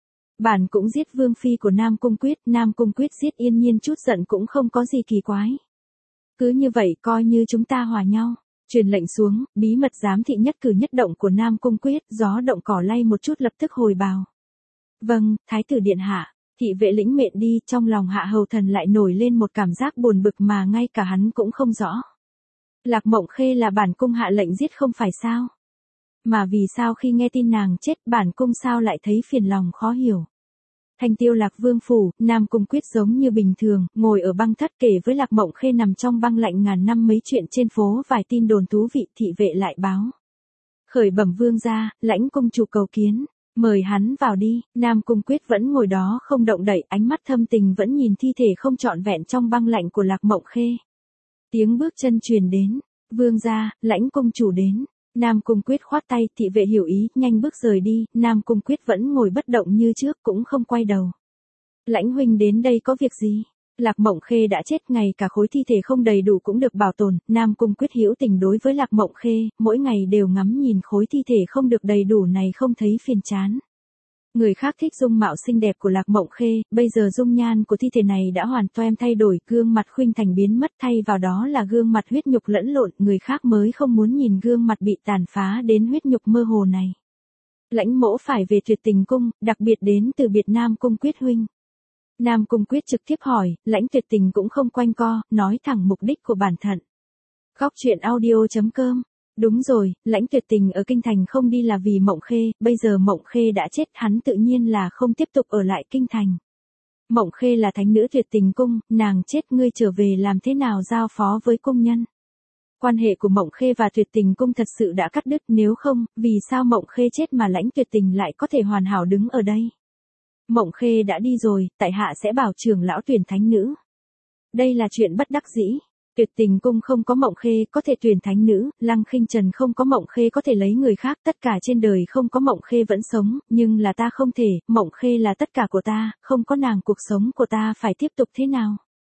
Bản cũng giết vương phi của Nam Cung Quyết giết Yên Nhiên chút giận cũng không có gì kỳ quái. Cứ như vậy coi như chúng ta hòa nhau. Truyền lệnh xuống, bí mật giám thị nhất cử nhất động của Nam Cung Quyết, gió động cỏ lay một chút lập tức hồi bào. Vâng, thái tử điện hạ. Thị vệ lĩnh mệnh đi, trong lòng Hạ Hầu Thần lại nổi lên một cảm giác buồn bực mà ngay cả hắn cũng không rõ. Lạc Mộng Khê là bản cung hạ lệnh giết không phải sao? Mà vì sao khi nghe tin nàng chết, bản cung sao lại thấy phiền lòng khó hiểu? Thanh Tiêu Lạc Vương phủ, Nam Cung Quyết giống như bình thường, ngồi ở băng thất kể với Lạc Mộng Khê nằm trong băng lạnh ngàn năm mấy chuyện trên phố, vài tin đồn thú vị, thị vệ lại báo. Khởi bẩm vương gia, Lãnh công chủ cầu kiến. Mời hắn vào đi. Nam Cung Quyết vẫn ngồi đó không động đậy, ánh mắt thâm tình vẫn nhìn thi thể không trọn vẹn trong băng lạnh của Lạc Mộng Khê. Tiếng bước chân truyền đến. Vương gia, Lãnh công chủ đến. Nam Cung Quyết khoát tay, thị vệ hiểu ý, nhanh bước rời đi. Nam Cung Quyết vẫn ngồi bất động như trước, cũng không quay đầu. Lãnh huynh đến đây có việc gì? Lạc Mộng Khê đã chết, ngày cả khối thi thể không đầy đủ cũng được bảo tồn. Nam Cung Quyết hữu tình đối với Lạc Mộng Khê, mỗi ngày đều ngắm nhìn khối thi thể không được đầy đủ này không thấy phiền chán. Người khác thích dung mạo xinh đẹp của Lạc Mộng Khê, bây giờ dung nhan của thi thể này đã hoàn toàn thay đổi, gương mặt khuynh thành biến mất, thay vào đó là gương mặt huyết nhục lẫn lộn, người khác mới không muốn nhìn gương mặt bị tàn phá đến huyết nhục mơ hồ này. Lãnh Mỗ phải về Tuyệt Tình Cung, đặc biệt đến từ biệt Nam Cung Quyết huynh. Nam Cung Quyết trực tiếp hỏi, Lãnh Tuyệt Tình cũng không quanh co, nói thẳng mục đích của bản thân. Góc truyện audio.com. Đúng rồi, Lãnh Tuyệt Tình ở kinh thành không đi là vì Mộng Khê, bây giờ Mộng Khê đã chết, hắn tự nhiên là không tiếp tục ở lại kinh thành. Mộng Khê là thánh nữ Tuyệt Tình Cung, nàng chết ngươi trở về làm thế nào giao phó với cung nhân? Quan hệ của Mộng Khê và Tuyệt Tình Cung thật sự đã cắt đứt, nếu không, vì sao Mộng Khê chết mà Lãnh Tuyệt Tình lại có thể hoàn hảo đứng ở đây? Mộng Khê đã đi rồi, tại hạ sẽ bảo trưởng lão tuyển thánh nữ. Đây là chuyện bất đắc dĩ. Tuyệt Tình Cung không có Mộng Khê có thể tuyển thánh nữ, Lăng Khinh Trần không có Mộng Khê có thể lấy người khác, tất cả trên đời không có Mộng Khê vẫn sống, nhưng là ta không thể, Mộng Khê là tất cả của ta, không có nàng cuộc sống của ta phải tiếp tục thế nào?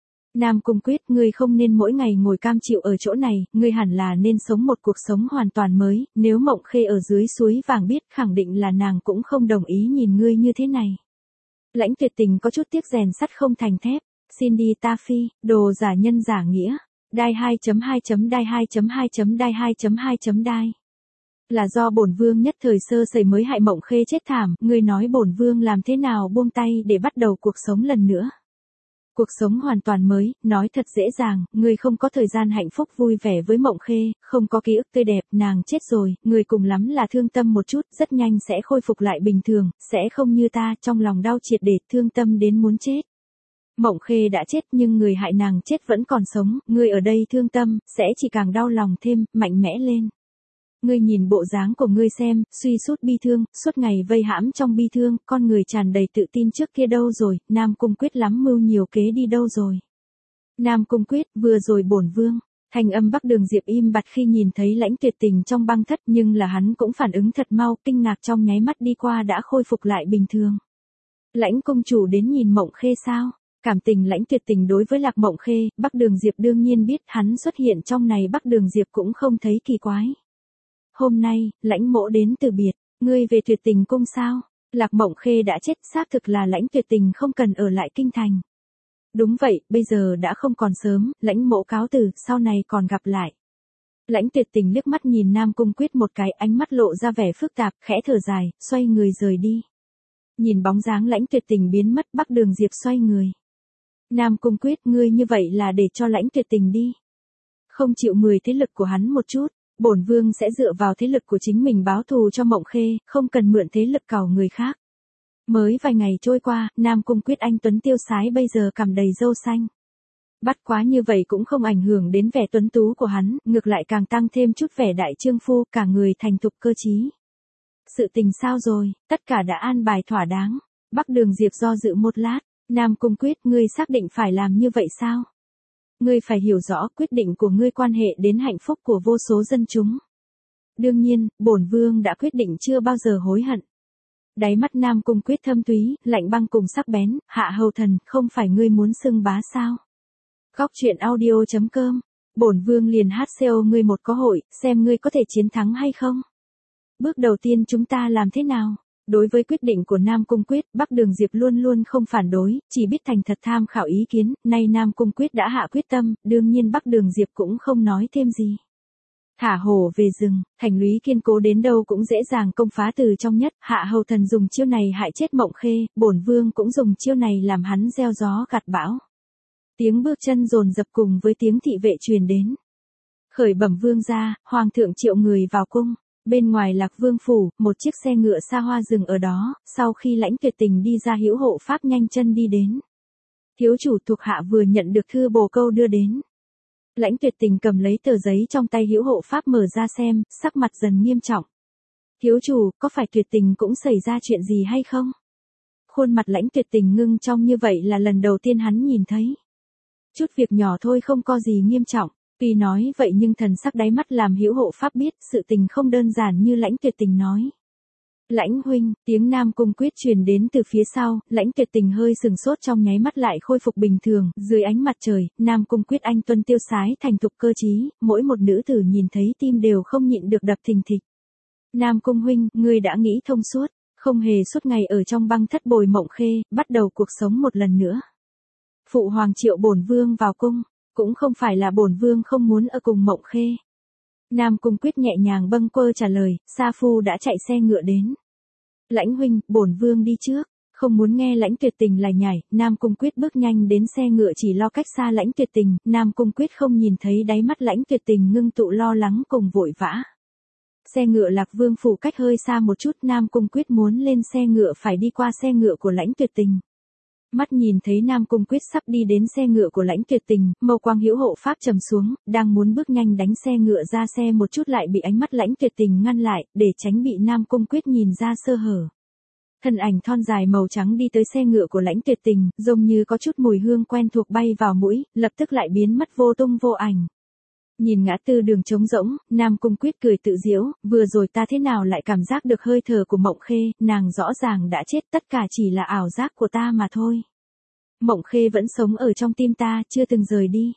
Nam Cung Quyết, ngươi không nên mỗi ngày ngồi cam chịu ở chỗ này, ngươi hẳn là nên sống một cuộc sống hoàn toàn mới, nếu Mộng Khê ở dưới suối vàng biết khẳng định là nàng cũng không đồng ý nhìn ngươi như thế này. Lãnh Tuyệt Tình có chút tiếc rèn sắt không thành thép, xin đi ta phi, đồ giả nhân giả nghĩa. Đai 2.2. Đai 2.2. Đai 2.2. Đai. Là do bổn vương nhất thời sơ sẩy mới hại Mộng Khê chết thảm, ngươi nói bổn vương làm thế nào buông tay để bắt đầu cuộc sống lần nữa. Cuộc sống hoàn toàn mới, nói thật dễ dàng, ngươi không có thời gian hạnh phúc vui vẻ với Mộng Khê, không có ký ức tươi đẹp, nàng chết rồi, ngươi cùng lắm là thương tâm một chút, rất nhanh sẽ khôi phục lại bình thường, sẽ không như ta, trong lòng đau triệt để, thương tâm đến muốn chết. Mộng Khê đã chết nhưng người hại nàng chết vẫn còn sống, ngươi ở đây thương tâm, sẽ chỉ càng đau lòng thêm, mạnh mẽ lên. Ngươi nhìn bộ dáng của ngươi xem, suy sút bi thương, suốt ngày vây hãm trong bi thương, con người tràn đầy tự tin trước kia đâu rồi, Nam Cung Quyết lắm mưu nhiều kế đi đâu rồi. Nam Cung Quyết, vừa rồi bổn vương. Thanh âm Bắc Đường Diệp im bặt khi nhìn thấy Lãnh Tuyệt Tình trong băng thất, nhưng là hắn cũng phản ứng thật mau, kinh ngạc trong nháy mắt đi qua đã khôi phục lại bình thường. Lãnh công chủ đến nhìn Mộng Khê sao? Cảm tình Lãnh Tuyệt Tình đối với Lạc Mộng Khê, Bắc Đường Diệp đương nhiên biết, hắn xuất hiện trong này Bắc Đường Diệp cũng không thấy kỳ quái. Hôm nay, Lãnh mỗ đến từ biệt, ngươi về Tuyệt Tình Cung sao? Lạc Mộng Khê đã chết, xác thực là Lãnh Tuyệt Tình không cần ở lại kinh thành. Đúng vậy, bây giờ đã không còn sớm, Lãnh mỗ cáo từ, sau này còn gặp lại. Lãnh Tuyệt Tình liếc mắt nhìn Nam Cung Quyết một cái, ánh mắt lộ ra vẻ phức tạp, khẽ thở dài, xoay người rời đi. Nhìn bóng dáng Lãnh Tuyệt Tình biến mất, Bắc Đường Diệp xoay người. Nam Cung Quyết, ngươi như vậy là để cho Lãnh Tuyệt Tình đi. Không chịu 10 thế lực của hắn một chút, bổn vương sẽ dựa vào thế lực của chính mình báo thù cho Mộng Khê, không cần mượn thế lực cào người khác. Mới vài ngày trôi qua, Nam Cung Quyết anh tuấn tiêu sái bây giờ cằm đầy râu xanh. Bắt quá như vậy cũng không ảnh hưởng đến vẻ tuấn tú của hắn, ngược lại càng tăng thêm chút vẻ đại trương phu, cả người thành thục cơ trí. Sự tình sao rồi, tất cả đã an bài thỏa đáng. Bắc Đường Diệp do dự một lát. Nam Cung Quyết, ngươi xác định phải làm như vậy sao? Ngươi phải hiểu rõ quyết định của ngươi quan hệ đến hạnh phúc của vô số dân chúng. Đương nhiên, bổn vương đã quyết định chưa bao giờ hối hận. Đáy mắt Nam Cung Quyết thâm thúy, lạnh băng cùng sắc bén, Hạ Hầu Thần, không phải ngươi muốn xưng bá sao? Góc truyện audio.com, bổn vương liền hát xêu ngươi một có hội, xem ngươi có thể chiến thắng hay không? Bước đầu tiên chúng ta làm thế nào? Đối với quyết định của Nam Cung Quyết, Bắc Đường Diệp luôn luôn không phản đối, chỉ biết thành thật tham khảo ý kiến, nay Nam Cung Quyết đã hạ quyết tâm, đương nhiên Bắc Đường Diệp cũng không nói thêm gì. Thả hổ về rừng, thành lũy kiên cố đến đâu cũng dễ dàng công phá từ trong nhất, Hạ Hầu Thần dùng chiêu này hại chết Mộng Khê, bổn vương cũng dùng chiêu này làm hắn gieo gió gặt bão. Tiếng bước chân dồn dập cùng với tiếng thị vệ truyền đến. Khởi bẩm vương gia, hoàng thượng triệu người vào cung. Bên ngoài Lạc Vương phủ, một chiếc xe ngựa xa hoa dừng ở đó, sau khi Lãnh Tuyệt Tình đi ra hữu hộ pháp nhanh chân đi đến. Thiếu chủ thuộc hạ vừa nhận được thư bồ câu đưa đến. Lãnh Tuyệt Tình cầm lấy tờ giấy trong tay hữu hộ pháp mở ra xem, sắc mặt dần nghiêm trọng. Thiếu chủ, có phải Tuyệt Tình cũng xảy ra chuyện gì hay không? Khuôn mặt Lãnh Tuyệt Tình ngưng trong như vậy là lần đầu tiên hắn nhìn thấy. Chút việc nhỏ thôi không có gì nghiêm trọng. Tuy nói vậy nhưng thần sắc đáy mắt làm hữu hộ pháp biết sự tình không đơn giản như Lãnh Tuyệt Tình nói. Lãnh huynh, tiếng Nam Cung Quyết truyền đến từ phía sau, Lãnh Tuyệt Tình hơi sừng sốt trong nháy mắt lại khôi phục bình thường, dưới ánh mặt trời, Nam Cung Quyết anh tuân tiêu sái thành thục cơ trí, mỗi một nữ tử nhìn thấy tim đều không nhịn được đập thình thịch. Nam Cung huynh, ngươi đã nghĩ thông suốt, Không hề suốt ngày ở trong băng thất bồi Mộng Khê, bắt đầu cuộc sống một lần nữa. Phụ hoàng triệu bổn vương vào cung, cũng không phải là bổn vương không muốn ở cùng Mộng Khê. Nam Cung Quyết nhẹ nhàng bâng quơ trả lời, Sa Phu đã chạy xe ngựa đến. Lãnh huynh, bổn vương đi trước. Không muốn nghe Lãnh Tuyệt Tình lại nhảy, Nam Cung Quyết bước nhanh đến xe ngựa chỉ lo cách xa Lãnh Tuyệt Tình, Nam Cung Quyết không nhìn thấy đáy mắt Lãnh Tuyệt Tình ngưng tụ lo lắng cùng vội vã. Xe ngựa Lạc Vương phủ cách hơi xa một chút, Nam Cung Quyết muốn lên xe ngựa phải đi qua xe ngựa của Lãnh Tuyệt Tình. Mắt nhìn thấy Nam Cung Quyết sắp đi đến xe ngựa của Lãnh Tuyệt Tình, mâu quang hữu hộ pháp trầm xuống, đang muốn bước nhanh đánh xe ngựa ra xe một chút lại bị ánh mắt Lãnh Tuyệt Tình ngăn lại, để tránh bị Nam Cung Quyết nhìn ra sơ hở. Thân ảnh thon dài màu trắng đi tới xe ngựa của Lãnh Tuyệt Tình, giống như có chút mùi hương quen thuộc bay vào mũi, lập tức lại biến mất vô tung vô ảnh. Nhìn ngã tư đường trống rỗng, Nam Cung Quyết cười tự giễu, vừa rồi ta thế nào lại cảm giác được hơi thở của Mộng Khê, nàng rõ ràng đã chết, tất cả chỉ là ảo giác của ta mà thôi. Mộng Khê vẫn sống ở trong tim ta, chưa từng rời đi.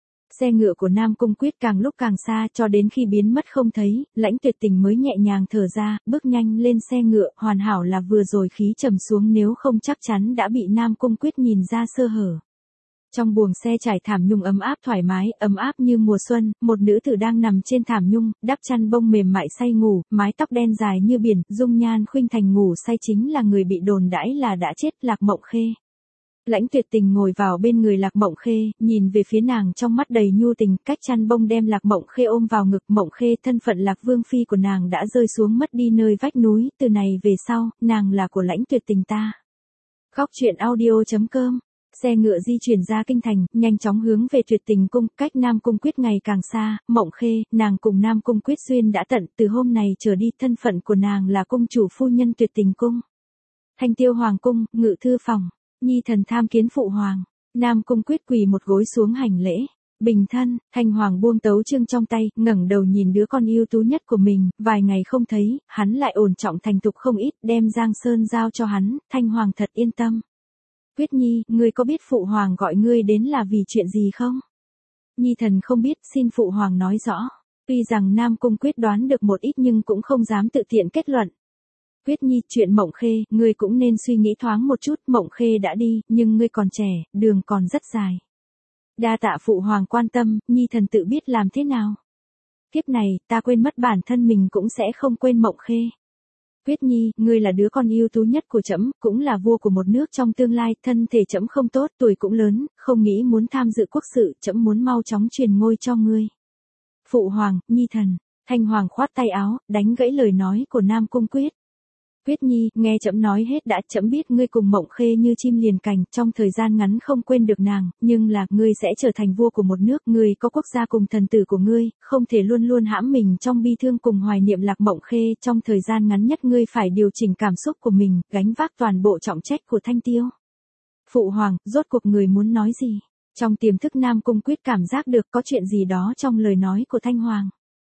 Xe ngựa của Nam Cung Quyết càng lúc càng xa, cho đến khi biến mất không thấy, Lãnh Tuyệt Tình mới nhẹ nhàng thở ra, bước nhanh lên xe ngựa, hoàn hảo là vừa rồi khí trầm xuống, nếu không chắc chắn đã bị Nam Cung Quyết nhìn ra sơ hở. Trong buồng xe trải thảm nhung ấm áp thoải mái, ấm áp như mùa xuân, một nữ tử đang nằm trên thảm nhung, đắp chăn bông mềm mại say ngủ, mái tóc đen dài như biển, dung nhan khuynh thành ngủ say, chính là người bị đồn đãi là đã chết, Lạc Mộng Khê. Lãnh Tuyệt Tình ngồi vào bên người Lạc Mộng Khê, nhìn về phía nàng trong mắt đầy nhu tình, cách chăn bông đem Lạc Mộng Khê ôm vào ngực. Mộng Khê, thân phận Lạc Vương phi của nàng đã rơi xuống mất đi nơi vách núi, từ này về sau, nàng là của Lãnh Tuyệt Tình ta. Góc truyện audio.com. Xe ngựa di chuyển ra kinh thành, nhanh chóng hướng về Tuyệt Tình cung, cách Nam Cung Quyết ngày càng xa. Mộng Khê, nàng cùng Nam Cung Quyết duyên đã tận, từ hôm này trở đi, thân phận của nàng là cung chủ phu nhân Tuyệt Tình cung. Thanh Tiêu Hoàng cung, ngự thư phòng. Nhi thần tham kiến phụ hoàng. Nam Cung Quyết quỳ một gối xuống hành lễ. Bình thân, Thanh Hoàng buông tấu chương trong tay, ngẩng đầu nhìn đứa con ưu tú nhất của mình, vài ngày không thấy, hắn lại ổn trọng thành thục không ít, đem Giang Sơn giao cho hắn, Thanh Hoàng thật yên tâm. Quyết Nhi, ngươi có biết phụ hoàng gọi ngươi đến là vì chuyện gì không? Nhi thần không biết, xin phụ hoàng nói rõ. Tuy rằng Nam Cung Quyết đoán được một ít nhưng cũng không dám tự tiện kết luận. Quyết Nhi, chuyện Mộng Khê, ngươi cũng nên suy nghĩ thoáng một chút, Mộng Khê đã đi, nhưng ngươi còn trẻ, đường còn rất dài. Đa tạ phụ hoàng quan tâm, Nhi thần tự biết làm thế nào. Kiếp này, ta quên mất bản thân mình cũng sẽ không quên Mộng Khê. Quyết Nhi, ngươi là đứa con ưu tú nhất của trẫm, cũng là vua của một nước trong tương lai, thân thể trẫm không tốt, tuổi cũng lớn, không nghĩ muốn tham dự quốc sự, trẫm muốn mau chóng truyền ngôi cho ngươi. Phụ hoàng, Nhi thần. Thanh Hoàng khoát tay áo, đánh gãy lời nói của Nam Cung Quyết. Quyết Nhi, nghe trẫm nói hết đã, trẫm biết ngươi cùng Mộng Khê như chim liền cành, trong thời gian ngắn không quên được nàng, nhưng là, ngươi sẽ trở thành vua của một nước, ngươi có quốc gia cùng thần tử của ngươi, không thể luôn luôn hãm mình trong bi thương cùng hoài niệm Lạc Mộng Khê, trong thời gian ngắn nhất ngươi phải điều chỉnh cảm xúc của mình, gánh vác toàn bộ trọng trách của Thanh Tiêu. Phụ hoàng, rốt cuộc người muốn nói gì? Trong tiềm thức Nam Cung Quyết cảm giác được có chuyện gì đó trong lời nói của Thanh Hoàng.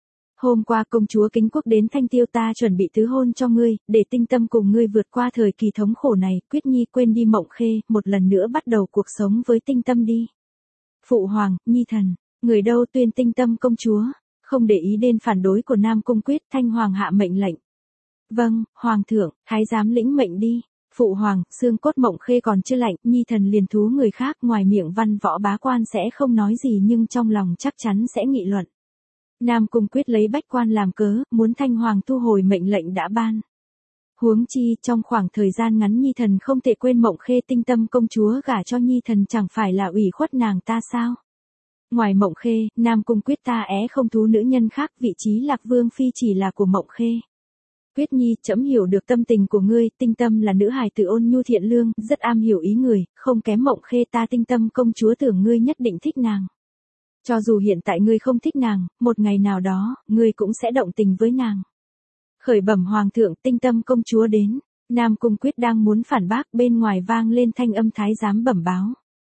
Hôm qua công chúa Kính Quốc đến Thanh Tiêu, ta chuẩn bị tứ hôn cho ngươi, để Tinh Tâm cùng ngươi vượt qua thời kỳ thống khổ này, Quyết Nhi quên đi Mộng Khê, một lần nữa bắt đầu cuộc sống với Tinh Tâm đi. Phụ hoàng, Nhi thần, người đâu tuyên Tinh Tâm công chúa, không để ý đến phản đối của Nam Cung Quyết, Thanh Hoàng hạ mệnh lệnh. Vâng, hoàng thượng, thái giám lĩnh mệnh đi. Phụ hoàng, xương cốt Mộng Khê còn chưa lạnh, Nhi thần liền thú người khác, ngoài miệng văn võ bá quan sẽ không nói gì nhưng trong lòng chắc chắn sẽ nghị luận. Nam Cung Quyết lấy bách quan làm cớ, muốn Thanh Hoàng thu hồi mệnh lệnh đã ban. Huống chi, trong khoảng thời gian ngắn Nhi thần không thể quên Mộng Khê, Tinh Tâm công chúa gả cho Nhi thần chẳng phải là ủy khuất nàng ta sao? Ngoài Mộng Khê, Nam Cung Quyết ta không thú nữ nhân khác, vị trí Lạc Vương phi chỉ là của Mộng Khê. Quyết Nhi, trẫm hiểu được tâm tình của ngươi, Tinh Tâm là nữ hài tử ôn nhu thiện lương, rất am hiểu ý người, không kém Mộng Khê ta, Tinh Tâm công chúa tưởng ngươi nhất định thích nàng. Cho dù hiện tại ngươi không thích nàng, một ngày nào đó, ngươi cũng sẽ động tình với nàng. Khởi bẩm hoàng thượng, Tinh Tâm công chúa đến. Nam Cung Quyết đang muốn phản bác, bên ngoài vang lên thanh âm thái giám bẩm báo.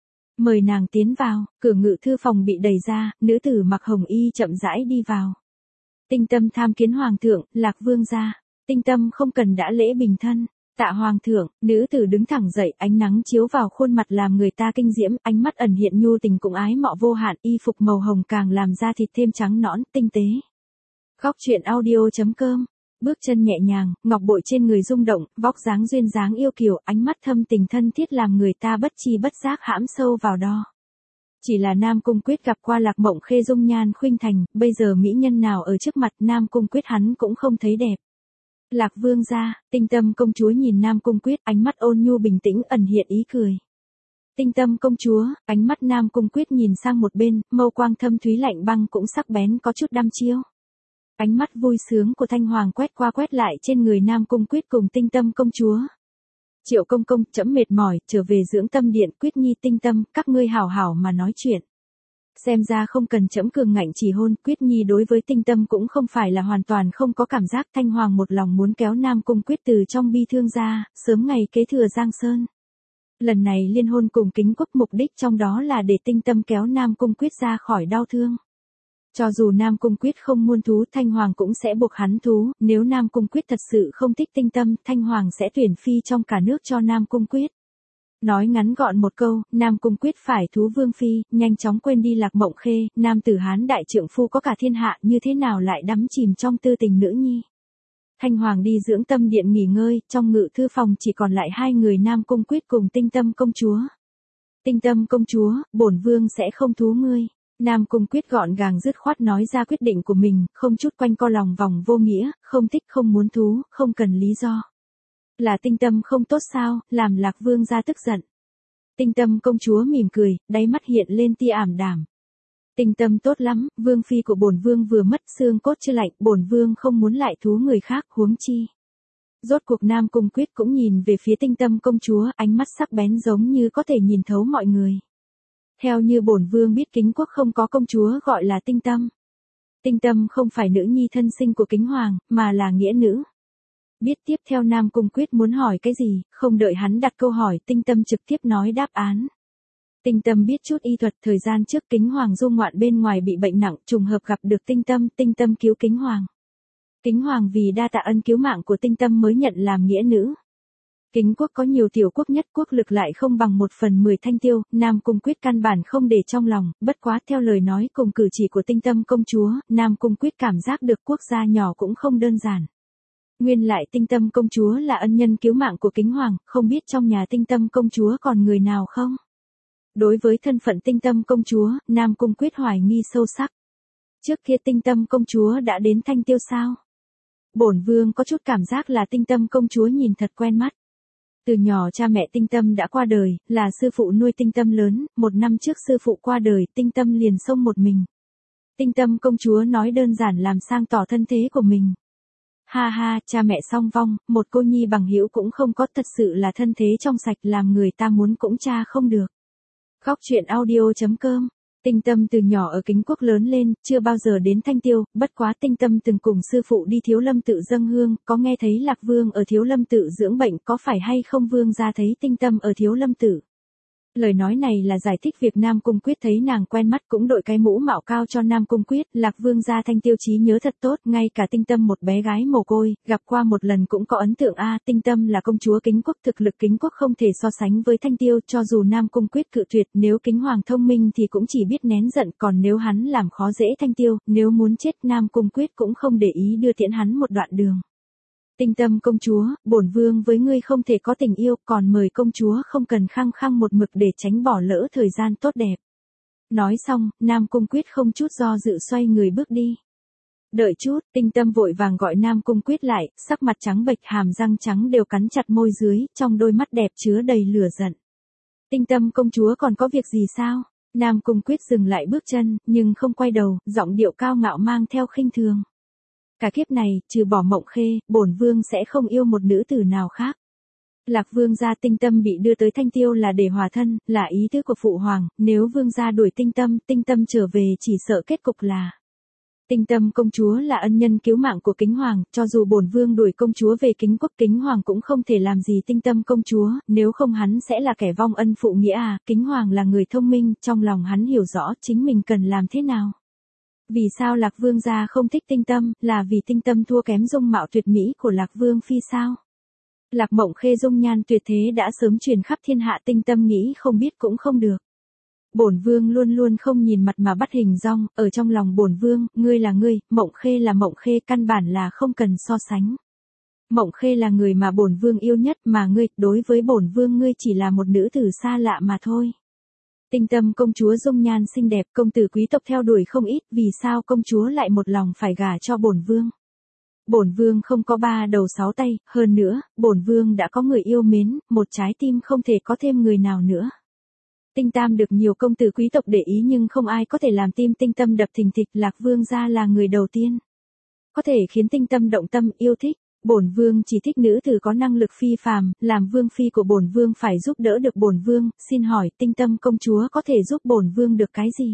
Mời nàng tiến vào, cửa ngự thư phòng bị đẩy ra, nữ tử mặc hồng y chậm rãi đi vào. Tinh Tâm tham kiến hoàng thượng, Lạc Vương gia. Tinh Tâm không cần đã lễ bình thân. Tạ hoàng thượng, nữ tử đứng thẳng dậy, ánh nắng chiếu vào khuôn mặt làm người ta kinh diễm, ánh mắt ẩn hiện nhu tình cùng ái mọ vô hạn, y phục màu hồng càng làm da thịt thêm trắng nõn, tinh tế. Góc truyện audio.com Bước chân nhẹ nhàng, ngọc bội trên người rung động, vóc dáng duyên dáng yêu kiều, ánh mắt thâm tình thân thiết làm người ta bất chi bất giác hãm sâu vào đó. Chỉ là Nam Cung Quyết gặp qua Lạc Mộng Khê dung nhan khuynh thành, bây giờ mỹ nhân nào ở trước mặt Nam Cung Quyết hắn cũng không thấy đẹp. Lạc Vương gia, Tinh Tâm công chúa nhìn Nam Cung Quyết, ánh mắt ôn nhu bình tĩnh ẩn hiện ý cười. Tinh Tâm công chúa, ánh mắt Nam Cung Quyết nhìn sang một bên, mâu quang thâm thúy lạnh băng cũng sắc bén có chút đăm chiêu. Ánh mắt vui sướng của Thanh Hoàng quét qua quét lại trên người Nam Cung Quyết cùng Tinh Tâm công chúa. Triệu công công, trẫm mệt mỏi, trở về dưỡng tâm điện. Quyết nhi Tinh Tâm, các ngươi hảo hảo mà nói chuyện. Xem ra không cần trẫm cường ngạnh chỉ hôn. Quyết nhi đối với Tinh Tâm cũng không phải là hoàn toàn không có cảm giác. Thanh Hoàng một lòng muốn kéo Nam Cung Quyết từ trong bi thương ra, sớm ngày kế thừa Giang Sơn. Lần này liên hôn cùng Kính Quốc mục đích trong đó là để Tinh Tâm kéo Nam Cung Quyết ra khỏi đau thương. Cho dù Nam Cung Quyết không muôn thú, Thanh Hoàng cũng sẽ buộc hắn thú, nếu Nam Cung Quyết thật sự không thích Tinh Tâm, Thanh Hoàng sẽ tuyển phi trong cả nước cho Nam Cung Quyết. Nói ngắn gọn một câu, Nam Cung Quyết phải thú vương phi, nhanh chóng quên đi Lạc Mộng Khê, nam tử Hán đại trượng phu có cả thiên hạ như thế nào lại đắm chìm trong tư tình nữ nhi. Thanh Hoàng đi dưỡng tâm điện nghỉ ngơi, trong ngự thư phòng chỉ còn lại hai người Nam Cung Quyết cùng Tinh Tâm công chúa. Tinh Tâm công chúa, bổn vương sẽ không thú ngươi. Nam Cung Quyết gọn gàng dứt khoát nói ra quyết định của mình, không chút quanh co lòng vòng vô nghĩa, không thích không muốn thú, không cần lý do. Là Tinh Tâm không tốt sao, làm Lạc Vương gia tức giận. Tinh Tâm công chúa mỉm cười, đáy mắt hiện lên tia ảm đạm. Tinh Tâm tốt lắm, vương phi của bổn vương vừa mất xương cốt chưa lạnh, bổn vương không muốn lại thú người khác, huống chi. Rốt cuộc Nam Cung Quyết cũng nhìn về phía Tinh Tâm công chúa, ánh mắt sắc bén giống như có thể nhìn thấu mọi người. Theo như bổn vương biết Kính Quốc không có công chúa gọi là Tinh Tâm. Tinh Tâm không phải nữ nhi thân sinh của Kính Hoàng, mà là nghĩa nữ. Biết tiếp theo Nam Cung Quyết muốn hỏi cái gì, không đợi hắn đặt câu hỏi, Tinh Tâm trực tiếp nói đáp án. Tinh Tâm biết chút y thuật, thời gian trước Kính Hoàng du ngoạn bên ngoài bị bệnh nặng, trùng hợp gặp được Tinh Tâm cứu Kính Hoàng. Kính Hoàng vì đa tạ ân cứu mạng của Tinh Tâm mới nhận làm nghĩa nữ. Kính Quốc có nhiều tiểu quốc nhất, quốc lực lại không bằng 1/10 Thanh Tiêu, Nam Cung Quyết căn bản không để trong lòng, bất quá theo lời nói cùng cử chỉ của Tinh Tâm công chúa, Nam Cung Quyết cảm giác được quốc gia nhỏ cũng không đơn giản. Nguyên lại Tinh Tâm công chúa là ân nhân cứu mạng của Kính Hoàng, không biết trong nhà Tinh Tâm công chúa còn người nào không? Đối với thân phận Tinh Tâm công chúa, Nam Cung Quyết hoài nghi sâu sắc. Trước kia Tinh Tâm công chúa đã đến Thanh Tiêu sao? Bổn vương có chút cảm giác là Tinh Tâm công chúa nhìn thật quen mắt. Từ nhỏ cha mẹ Tinh Tâm đã qua đời, là sư phụ nuôi Tinh Tâm lớn, 1 năm trước sư phụ qua đời, Tinh Tâm liền xông một mình. Tinh Tâm công chúa nói đơn giản làm sang tỏ thân thế của mình. Ha ha, cha mẹ song vong, một cô nhi bằng hữu cũng không có, thật sự là thân thế trong sạch làm người ta muốn cũng tra không được. Góc truyện audio.com. Tinh Tâm từ nhỏ ở Kính Quốc lớn lên, chưa bao giờ đến Thanh Tiêu, bất quá Tinh Tâm từng cùng sư phụ đi Thiếu Lâm tự dâng hương, có nghe thấy Lạc Vương ở Thiếu Lâm tự dưỡng bệnh, có phải hay không vương gia thấy Tinh Tâm ở Thiếu Lâm tự. Lời nói này là giải thích việc Nam Cung Quyết thấy nàng quen mắt cũng đội cái mũ mạo cao cho Nam Cung Quyết, Lạc Vương gia Thanh Tiêu trí nhớ thật tốt, ngay cả Tinh Tâm một bé gái mồ côi, gặp qua một lần cũng có ấn tượng Tinh Tâm là công chúa Kính Quốc, thực lực Kính Quốc không thể so sánh với Thanh Tiêu, cho dù Nam Cung Quyết cự tuyệt, nếu Kính Hoàng thông minh thì cũng chỉ biết nén giận, còn nếu hắn làm khó dễ Thanh Tiêu, nếu muốn chết Nam Cung Quyết cũng không để ý đưa tiễn hắn một đoạn đường. Tinh Tâm công chúa, bổn vương với ngươi không thể có tình yêu, còn mời công chúa không cần khăng khăng một mực để tránh bỏ lỡ thời gian tốt đẹp. Nói xong, Nam Cung Quyết không chút do dự xoay người bước đi. Đợi chút, Tinh Tâm vội vàng gọi Nam Cung Quyết lại, sắc mặt trắng bệch, hàm răng trắng đều cắn chặt môi dưới, trong đôi mắt đẹp chứa đầy lửa giận. Tinh Tâm công chúa còn có việc gì sao? Nam Cung Quyết dừng lại bước chân, nhưng không quay đầu, giọng điệu cao ngạo mang theo khinh thường. Cả kiếp này, trừ bỏ Mộng Khê, bổn vương sẽ không yêu một nữ tử nào khác. Lạc Vương gia Tinh Tâm bị đưa tới Thanh Tiêu là để hòa thân, là ý tứ của phụ hoàng, nếu vương gia đuổi Tinh Tâm trở về chỉ sợ kết cục là. Tinh Tâm công chúa là ân nhân cứu mạng của Kính Hoàng, cho dù bổn vương đuổi công chúa về Kính Quốc, Kính Hoàng cũng không thể làm gì Tinh Tâm công chúa, nếu không hắn sẽ là kẻ vong ân phụ nghĩa Kính Hoàng là người thông minh, trong lòng hắn hiểu rõ chính mình cần làm thế nào. Vì sao Lạc Vương gia không thích Tinh Tâm, là vì Tinh Tâm thua kém dung mạo tuyệt mỹ của Lạc Vương phi sao? Lạc Mộng Khê dung nhan tuyệt thế đã sớm truyền khắp thiên hạ, Tinh Tâm nghĩ không biết cũng không được. Bổn vương luôn luôn không nhìn mặt mà bắt hình dong, ở trong lòng bổn vương, ngươi là ngươi, Mộng Khê là Mộng Khê, căn bản là không cần so sánh. Mộng Khê là người mà bổn vương yêu nhất, mà ngươi, đối với bổn vương ngươi chỉ là một nữ tử xa lạ mà thôi. Tinh Tâm công chúa dung nhan xinh đẹp, công tử quý tộc theo đuổi không ít, vì sao công chúa lại một lòng phải gả cho bổn vương? Bổn vương không có 3 đầu 6 tay, hơn nữa, bổn vương đã có người yêu mến, một trái tim không thể có thêm người nào nữa. Tinh Tam được nhiều công tử quý tộc để ý nhưng không ai có thể làm tim Tinh Tâm đập thình thịch, Lạc Vương gia là người đầu tiên. Có thể khiến Tinh Tâm động tâm, yêu thích. Bổn vương chỉ thích nữ tử có năng lực phi phàm, làm vương phi của bổn vương phải giúp đỡ được bổn vương, xin hỏi Tinh Tâm công chúa có thể giúp bổn vương được cái gì?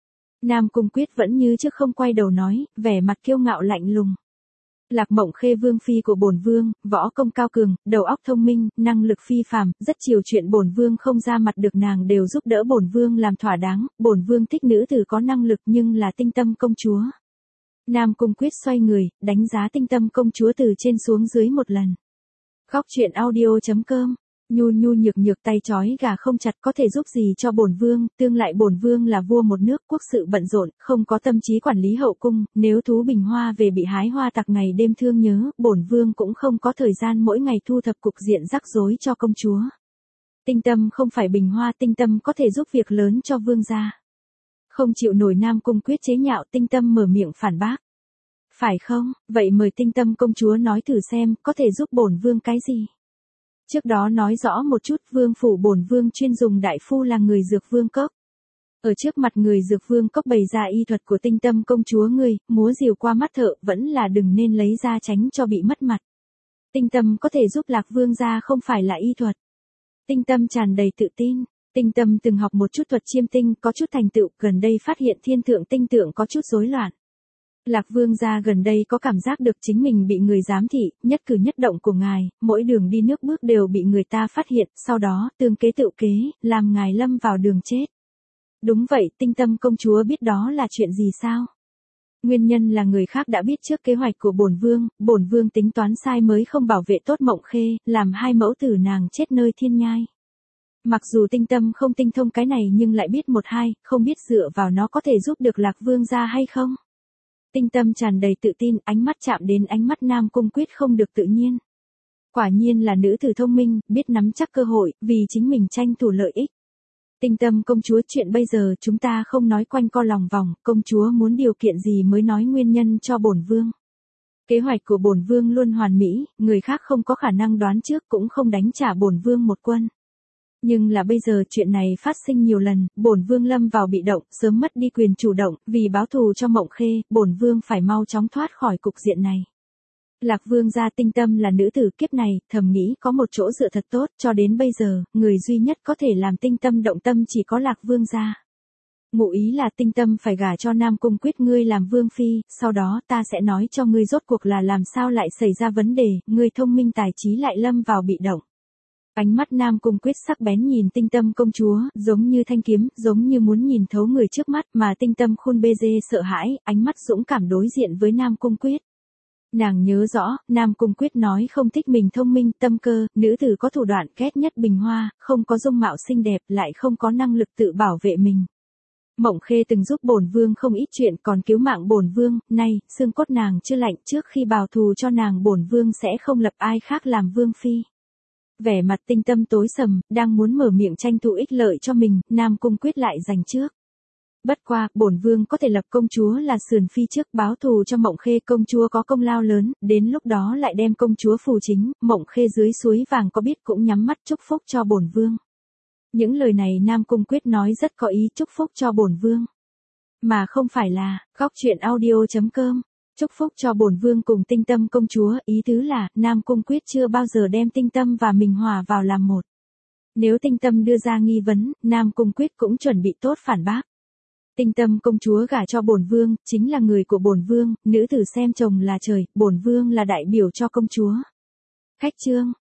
Nam Cung Quyết vẫn như trước không quay đầu nói, vẻ mặt kiêu ngạo lạnh lùng. Lạc Mộng Khê vương phi của bổn vương, võ công cao cường, đầu óc thông minh, năng lực phi phàm, rất chiều chuyện bổn vương không ra mặt được nàng đều giúp đỡ bổn vương làm thỏa đáng, bổn vương thích nữ tử có năng lực nhưng là Tinh Tâm công chúa. Nam Cung Quyết xoay người, đánh giá Tinh Tâm công chúa từ trên xuống dưới một lần. Khóc chuyện audio.com, nhu nhược nhược tay chói gà không chặt có thể giúp gì cho bổn vương, tương lại bổn vương là vua một nước, quốc sự bận rộn, không có tâm trí quản lý hậu cung, nếu thú bình hoa về bị hái hoa tặc ngày đêm thương nhớ, bổn vương cũng không có thời gian mỗi ngày thu thập cục diện rắc rối cho công chúa. Tinh Tâm không phải bình hoa, Tinh Tâm có thể giúp việc lớn cho vương gia. Không chịu nổi Nam Cung Quyết chế nhạo, Tinh Tâm mở miệng phản bác. Phải không, vậy mời Tinh Tâm công chúa nói thử xem, có thể giúp bổn vương cái gì? Trước đó nói rõ một chút, vương phủ bổn vương chuyên dùng đại phu là người dược vương cốc. Ở trước mặt người dược vương cốc bày ra y thuật của Tinh Tâm công chúa ngươi, múa rìu qua mắt thợ, vẫn là đừng nên lấy ra tránh cho bị mất mặt. Tinh Tâm có thể giúp Lạc Vương gia không phải là y thuật. Tinh Tâm tràn đầy tự tin. Tinh Tâm từng học một chút thuật chiêm tinh, có chút thành tựu, gần đây phát hiện thiên thượng tinh tượng có chút rối loạn. Lạc Vương gia gần đây có cảm giác được chính mình bị người giám thị, nhất cử nhất động của ngài, mỗi đường đi nước bước đều bị người ta phát hiện, sau đó, tương kế tự kế, làm ngài lâm vào đường chết. Đúng vậy, Tinh Tâm công chúa biết đó là chuyện gì sao? Nguyên nhân là người khác đã biết trước kế hoạch của bổn vương tính toán sai mới không bảo vệ tốt Mộng Khê, làm hai mẫu tử nàng chết nơi thiên nhai. Mặc dù Tinh Tâm không tinh thông cái này nhưng lại biết một hai, không biết dựa vào nó có thể giúp được Lạc Vương gia hay không? Tinh Tâm tràn đầy tự tin, ánh mắt chạm đến ánh mắt Nam Cung Quyết không được tự nhiên. Quả nhiên là nữ tử thông minh, biết nắm chắc cơ hội, vì chính mình tranh thủ lợi ích. Tinh Tâm công chúa, chuyện bây giờ chúng ta không nói quanh co lòng vòng, công chúa muốn điều kiện gì mới nói nguyên nhân cho bổn vương. Kế hoạch của bổn vương luôn hoàn mỹ, người khác không có khả năng đoán trước cũng không đánh trả bổn vương một quân. Nhưng là bây giờ chuyện này phát sinh nhiều lần, bổn vương lâm vào bị động, sớm mất đi quyền chủ động, vì báo thù cho Mộng Khê, bổn vương phải mau chóng thoát khỏi cục diện này. Lạc Vương gia Tinh Tâm là nữ tử kiếp này, thầm nghĩ có một chỗ dựa thật tốt, cho đến bây giờ, người duy nhất có thể làm Tinh Tâm động tâm chỉ có Lạc Vương gia. Ngụ ý là Tinh Tâm phải gả cho Nam Cung Quyết ngươi làm vương phi, sau đó ta sẽ nói cho ngươi rốt cuộc là làm sao lại xảy ra vấn đề, ngươi thông minh tài trí lại lâm vào bị động. Ánh mắt Nam Cung Quyết sắc bén nhìn Tinh Tâm công chúa, giống như thanh kiếm, giống như muốn nhìn thấu người trước mắt, mà Tinh Tâm khôn bê dê sợ hãi, ánh mắt dũng cảm đối diện với Nam Cung Quyết. Nàng nhớ rõ, Nam Cung Quyết nói không thích mình thông minh, tâm cơ, nữ tử có thủ đoạn, ghét nhất bình hoa, không có dung mạo xinh đẹp, lại không có năng lực tự bảo vệ mình. Mộng Khê từng giúp bổn vương không ít chuyện, còn cứu mạng bổn vương, nay, xương cốt nàng chưa lạnh, trước khi bào thù cho nàng bổn vương sẽ không lập ai khác làm vương phi. Vẻ mặt Tinh Tâm tối sầm, đang muốn mở miệng tranh thủ ích lợi cho mình, Nam Cung Quyết lại giành trước. Bất qua, bổn vương có thể lập công chúa là sườn phi trước, báo thù cho Mộng Khê, công chúa có công lao lớn, đến lúc đó lại đem công chúa phù chính, Mộng Khê dưới suối vàng có biết cũng nhắm mắt chúc phúc cho bổn vương. Những lời này Nam Cung Quyết nói rất có ý, chúc phúc cho bổn vương. Mà không phải là, khóc chuyện audio.com. Chúc phúc cho bổn vương cùng Tinh Tâm công chúa, ý tứ là, Nam Cung Quyết chưa bao giờ đem Tinh Tâm và mình hòa vào làm một. Nếu Tinh Tâm đưa ra nghi vấn, Nam Cung Quyết cũng chuẩn bị tốt phản bác. Tinh Tâm công chúa gả cho bổn vương, chính là người của bổn vương, nữ tử xem chồng là trời, bổn vương là đại biểu cho công chúa. Khách chương,